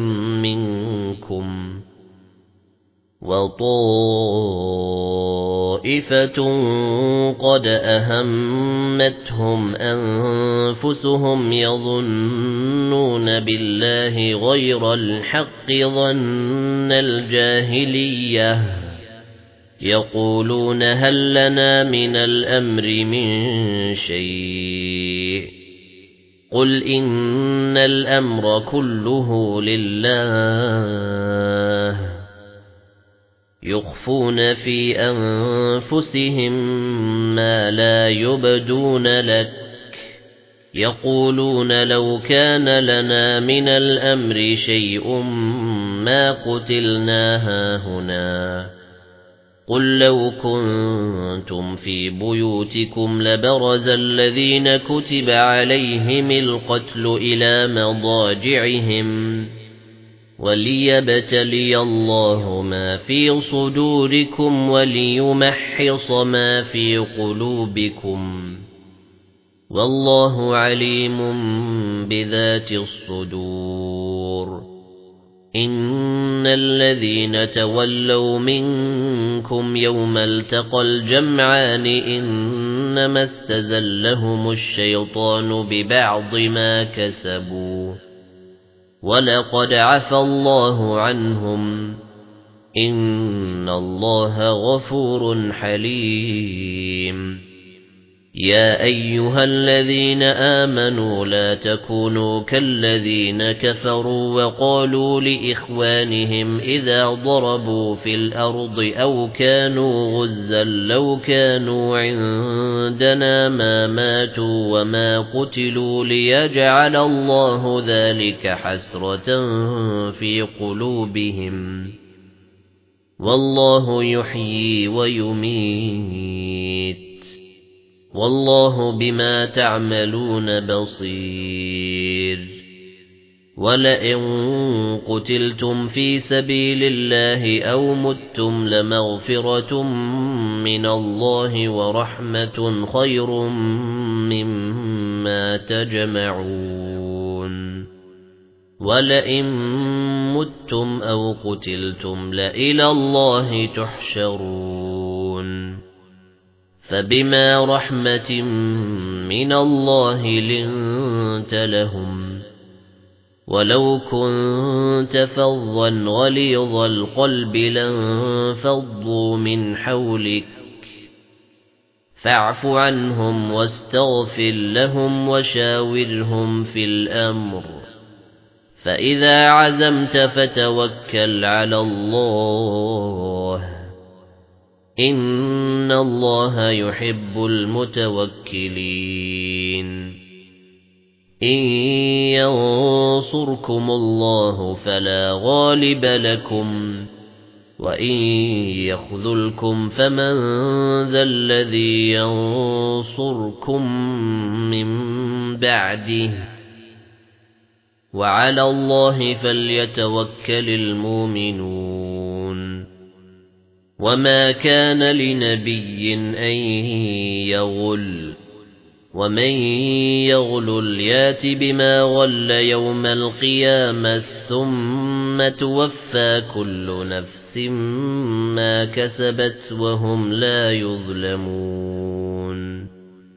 منكم وطائفة قد أهمتهم أنفسهم يظنون بالله غير الحق ظن الجاهلية يقولون هل لنا من الأمر من شيء قل إن الأمر كله لله يخفون في أنفسهم ما لا يبدون لك يقولون لو كان لنا من الأمر شيء ما قتلنا هاهنا قل لو كنتم في بيوتكم لبرز الذين كتب عليهم القتل إلى مضاجعهم وليبتلي الله ما في صدوركم وليمحص ما في قلوبكم والله عليم بذات الصدور إن الذين تولوا منكم يوم التقى الجمعان إنما استزلهم الشيطان ببعض ما كسبوا ولقد عفى الله عنهم إن الله غفور حليم يا أيها الذين آمنوا لا تكونوا كالذين كفروا وقالوا لإخوانهم إذا ضربوا في الأرض أو كانوا غزا لو كانوا عندنا ما ماتوا وما قتلوا ليجعل الله ذلك حسرة في قلوبهم والله يحيي ويميت والله بما تعملون بصير ولئن قتلتم في سبيل الله أو متم لمغفرة من الله ورحمة خير مما تجمعون ولئن متم أو قتلتم لإلى الله تحشرون فبما رحمة من الله لنت لهم ولو كنت فظا غليظ القلب لانفضوا من حولك فاعف عنهم واستغفر لهم وشاورهم في الأمر فإذا عزمت فتوكل على الله إن الله يحب المتوكلين إن ينصركم الله فلا غالب لكم وإن يخذلكم فمن ذا الذي ينصركم من بعده وعلى الله فليتوكل المؤمنون وما كان لنبي أن يغل ومن يغل يات بما غل يوم القيامة ثم توفى كل نفس ما كسبت وهم لا يظلمون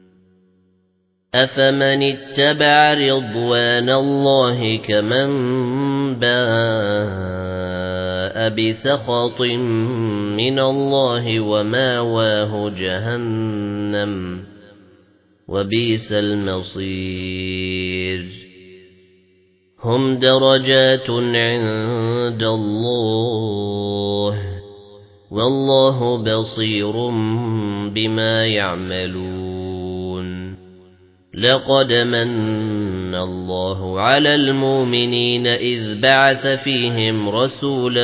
أفمن اتبع رضوان الله كمن باء بسخط من الله وماواه جهنم وبئس المصير هم درجات عند الله والله بصير بما يعملون لقد من الله على المؤمنين إذ بعث فيهم رسولا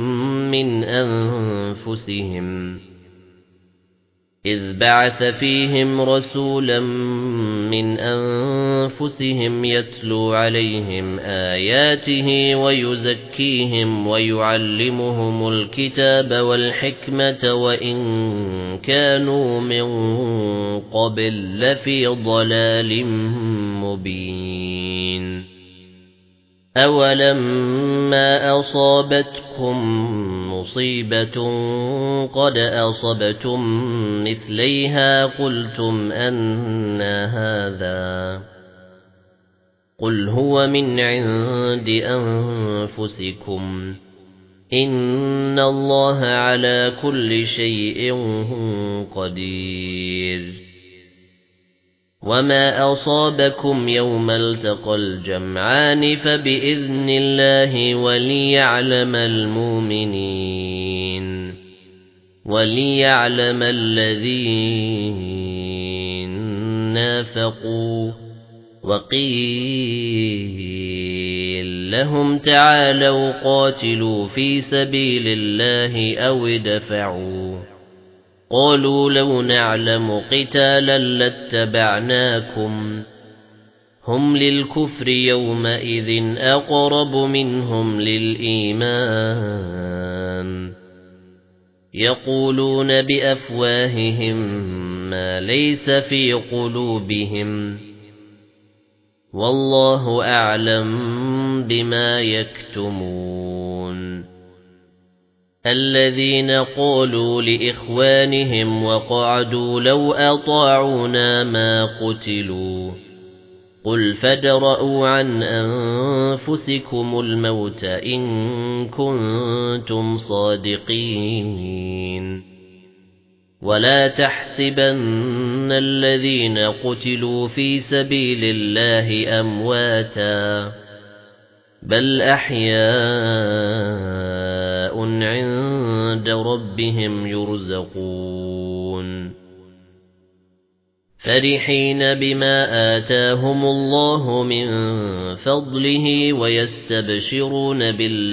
من أنفسهم يتلو عليهم آياته ويزكيهم ويعلمهم الكتاب والحكمة وإن كانوا من قبل لفي ضلال مبين أولما أصابتكم مصيبة قد أصبتم مثليها قلتم أنى هذا قل هو من عند أنفسكم إن الله على كل شيء قدير وما أصابكم يوم التقى الجمعان فبإذن الله وليعلم الذين نافقوا وقيل لهم تعالوا قاتلوا في سبيل الله أو ادفعوا قالوا لو نعلم قتالا لاتبعناكم هم للكفر يومئذ أقرب منهم للإيمان يقولون بأفواههم ما ليس في قلوبهم والله أعلم بما يكتمون الذين قالوا لإخوانهم وقعدوا لو أطاعونا ما قتلوا قل فادرءوا عن أنفسكم الموت إن كنتم صادقين ولا تحسبن الذين قتلوا في سبيل الله أمواتا بل أحياء عند ربهم يرزقون فرحين بما آتاهم الله من فضله ويستبشرون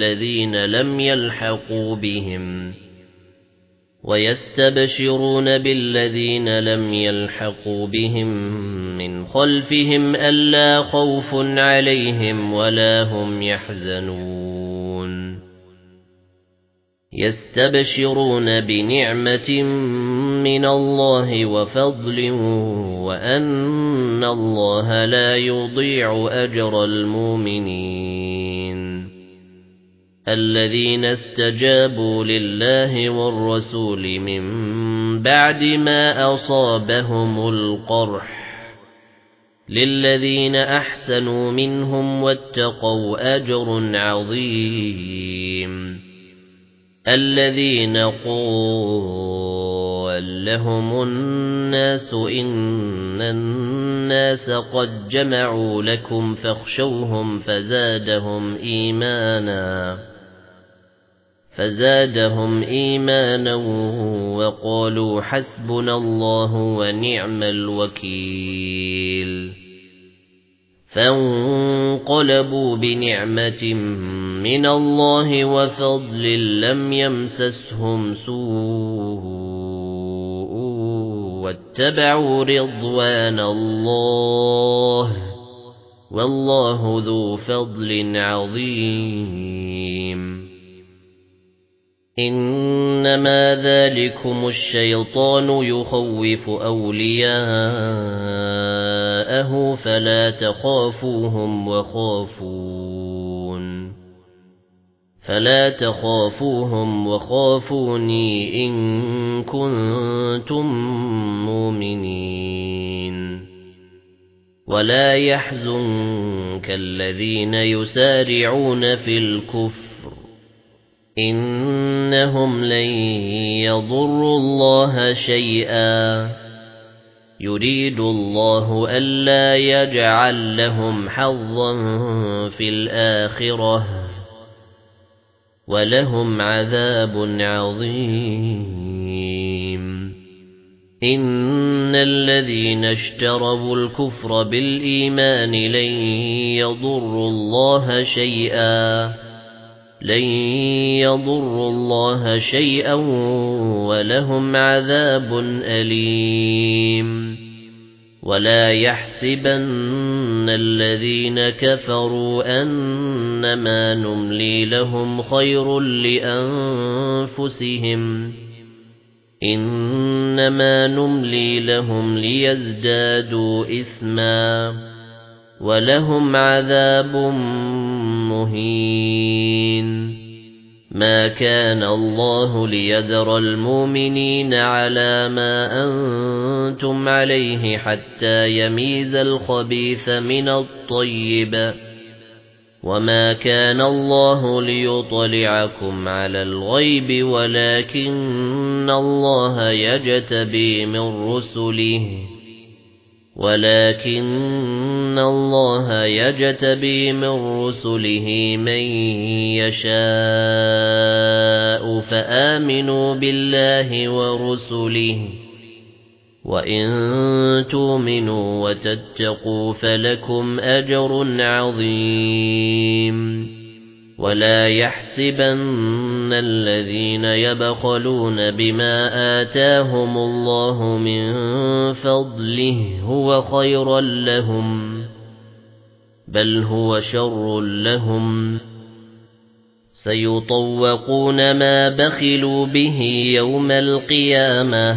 بالذين لم يلحقوا بهم من خلفهم ألا خوف عليهم ولا هم يحزنون يستبشرون بنعمة من الله وفضل وأن الله لا يضيع أجر المؤمنين الذين استجابوا لله والرسول من بعد ما أصابهم القرح للذين أحسنوا منهم واتقوا أجر عظيم الذين قال لهم الناس إن الناس قد جمعوا لكم فاخشوهم فزادهم إيمانا وقالوا حسبنا الله ونعم الوكيل فانقلبوا بنعمة من الله وفضل لم يمسسهم سوء واتبعوا رضوان الله والله ذو فضل عظيم إنما ذلكم الشيطان يخوف أولياءه فلا تخافوهم وخافوني إن كنتم مؤمنين ولا يحزنك الذين يسارعون في الكفر إنهم لن يضروا الله شيئا يريد الله ألا يجعل لهم حظا في الآخرة ولهم عذاب عظيم إن الذين اشتروا الكفر بالإيمان لن يضروا الله شيئا ولهم عذاب أليم ولا يحسبن الذين كفروا أنما نملي لهم خير لأنفسهم إنما نملي لهم ليزدادوا إثما ولهم عذاب مهين ما كان الله ليذر المؤمنين على ما أنتم عليه حتى يميز الخبيث من الطيب وما كان الله ليطلعكم على الغيب ولكن الله يجتبي من رسله من يشاء فآمنوا بالله ورسله وإن تؤمنوا وتتقوا فلكم أجر عظيم ولا يحسبن الذين يبخلون بما آتاهم الله من فضله هو خيرا لهم بل هو شر لهم سيطوقون ما بخلوا به يوم القيامة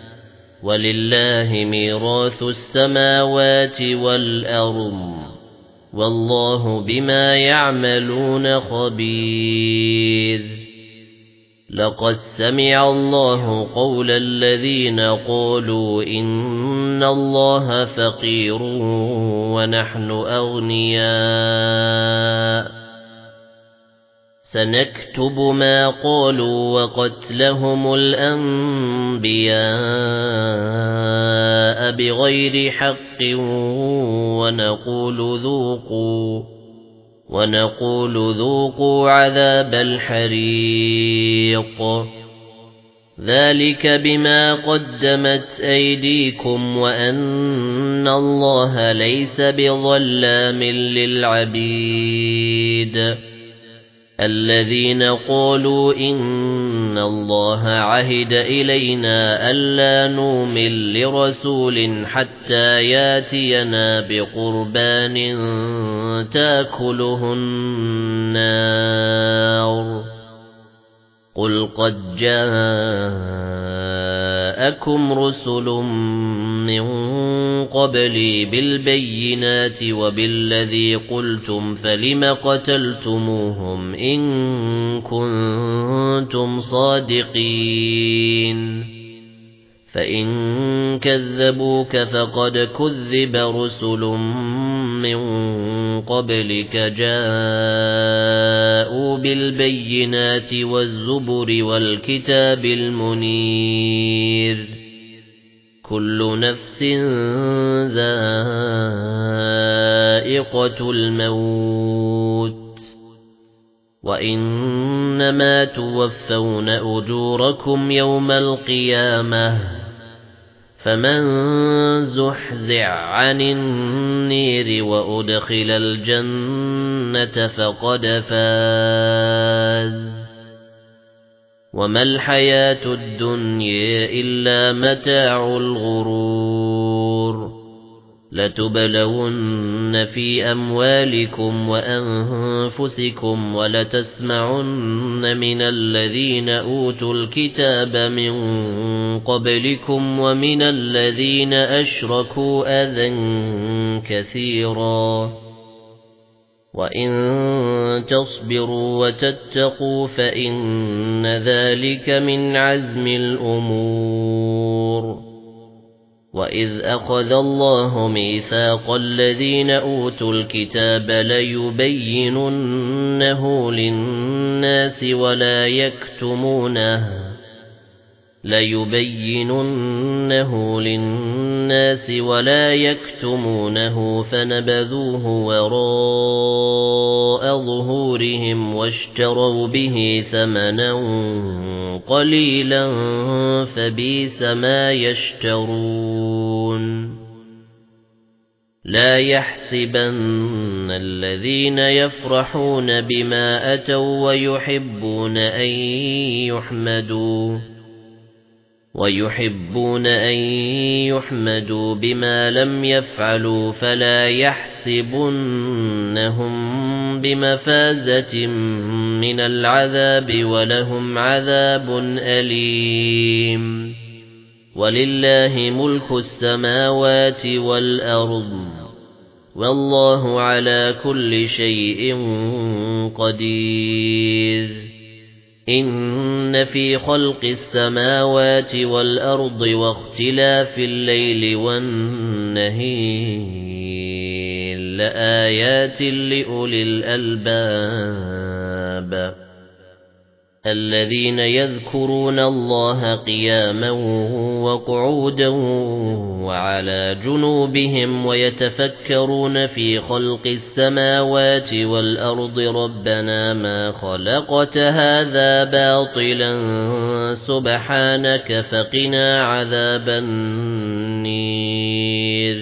ولله ميراث السماوات والأرض والله بما يعملون خبير لقد سمع الله قول الذين قالوا إن الله فقير ونحن أغنياء سنكتب ما قالوا وقتلهم الأنبياء بغير حق ونقول ذوقوا عذاب الحريق ذلك بما قدمت أيديكم وأن الله ليس بظلام للعبيد الذين قالوا إن الله عهد إلينا ألا نؤمن لرسول حتى ياتينا بقربان تأكله النار قل قد جاءكم رسل من قبلي بالبينات وبالذي قلتم فلم قتلتموهم إن كنتم صادقين فإن كذبوك فقد كذب رسل من قبلك جاءوا بالبينات والزبر والكتاب المنير كل نفس ذائقة الموت وإنما توفون أجوركم يوم القيامة فمن زحزح عن النير وأدخل الجنة فقد فاز وما الحياة الدنيا إلا متاع الغرور لتبلون في أموالكم وأنفسكم ولتسمعن من الذين أوتوا الكتاب من قبلكم ومن الذين أشركوا أذى كثيرا وإن تصبروا وتتقوا فإن ذلك من عزم الأمور وإذ أخذ الله ميثاق الذين أوتوا الكتاب ليبيننه للناس ولا يكتمونه فنبذوه وراء ظهورهم واشتروا به ثمنا قليلا فبئس ما يشترون لا يحسبن الذين يفرحون بما أتوا ويحبون أن يحمدوا بما لم يفعلوا فلا يحسبنهم بمفازة من العذاب ولهم عذاب أليم ولله ملك السماوات والأرض والله على كل شيء قدير إن في خلق السماوات والأرض واختلاف الليل والنهار لآيات لأولي الألباب الذين يذكرون الله قياما وقعودا وعلى جنوبهم ويتفكرون في خلق السماوات والأرض ربنا ما خلقت هذا باطلا سبحانك فقنا عذاب النير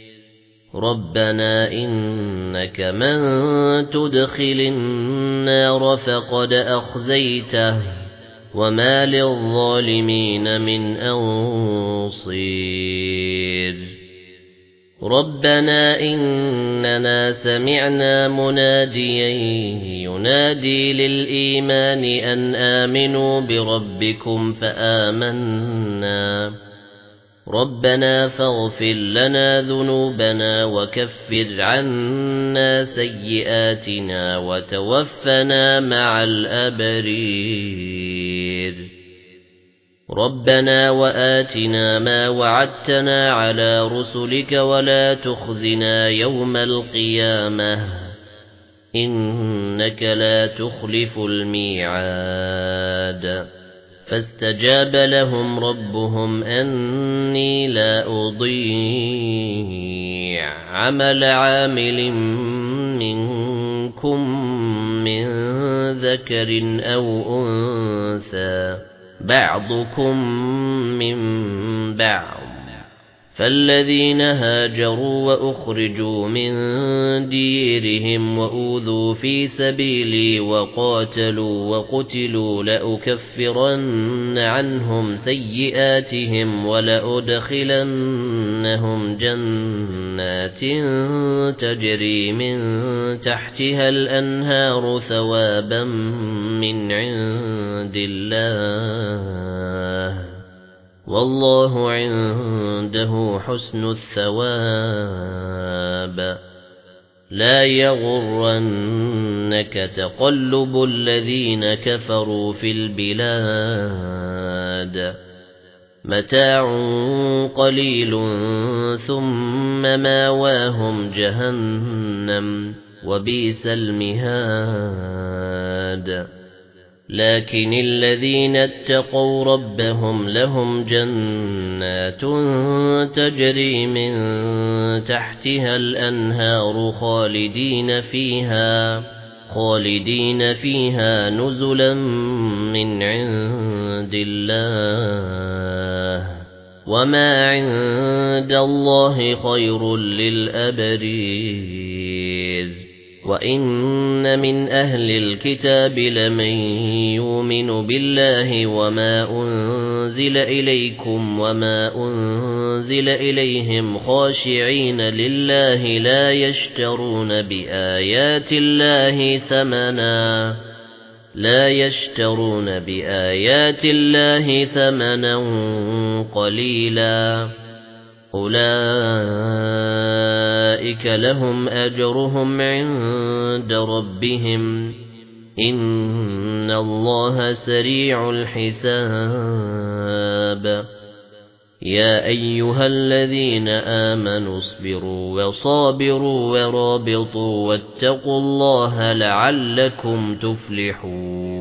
ربنا إنك من تدخل النار فقد أخزيته وما للظالمين من أنصير ربنا إننا سمعنا مناديا ينادي للإيمان أن آمنوا بربكم فآمنا ربنا فاغفر لنا ذنوبنا وكفر عنا سيئاتنا وتوفنا مع الأبرير ربنا وآتنا ما وعدتنا على رسلك ولا تخزنا يوم القيامة إنك لا تخلف الميعاد فاستجاب لهم ربهم أني لا أضيع عمل عامل منكم من ذكر أو أنثى بعضكم من بعض فالذين هاجروا وأخرجوا من ديرهم وأوذوا في سبيلي وقاتلوا وقتلوا لأكفرن عنهم سيئاتهم ولأدخلنهم جنات تجري من تحتها الأنهار ثوابا من عند الله والله عنده حسن الثواب لا يغرنك تقلب الذين كفروا في البلاد متاع قليل ثم ماواهم جهنم وبئس المهاد لكن الذين اتقوا ربهم لهم جنات تجري من تحتها الأنهار خالدين فيها نزلا من عند الله وما عند الله خير للأبرير وَإِنَّ مِنْ أَهْلِ الْكِتَابِ لَمَن يُؤْمِنُ بِاللَّهِ وَمَا أنزل إليكم وما أنزل إليهم خاشعين لله لا يشترون بآيات الله ثمنا قليلا أولئك لهم أجرهم عند ربهم إن الله سريع الحساب يا أيها الذين آمنوا اصبروا وصابروا ورابطوا واتقوا الله لعلكم تفلحون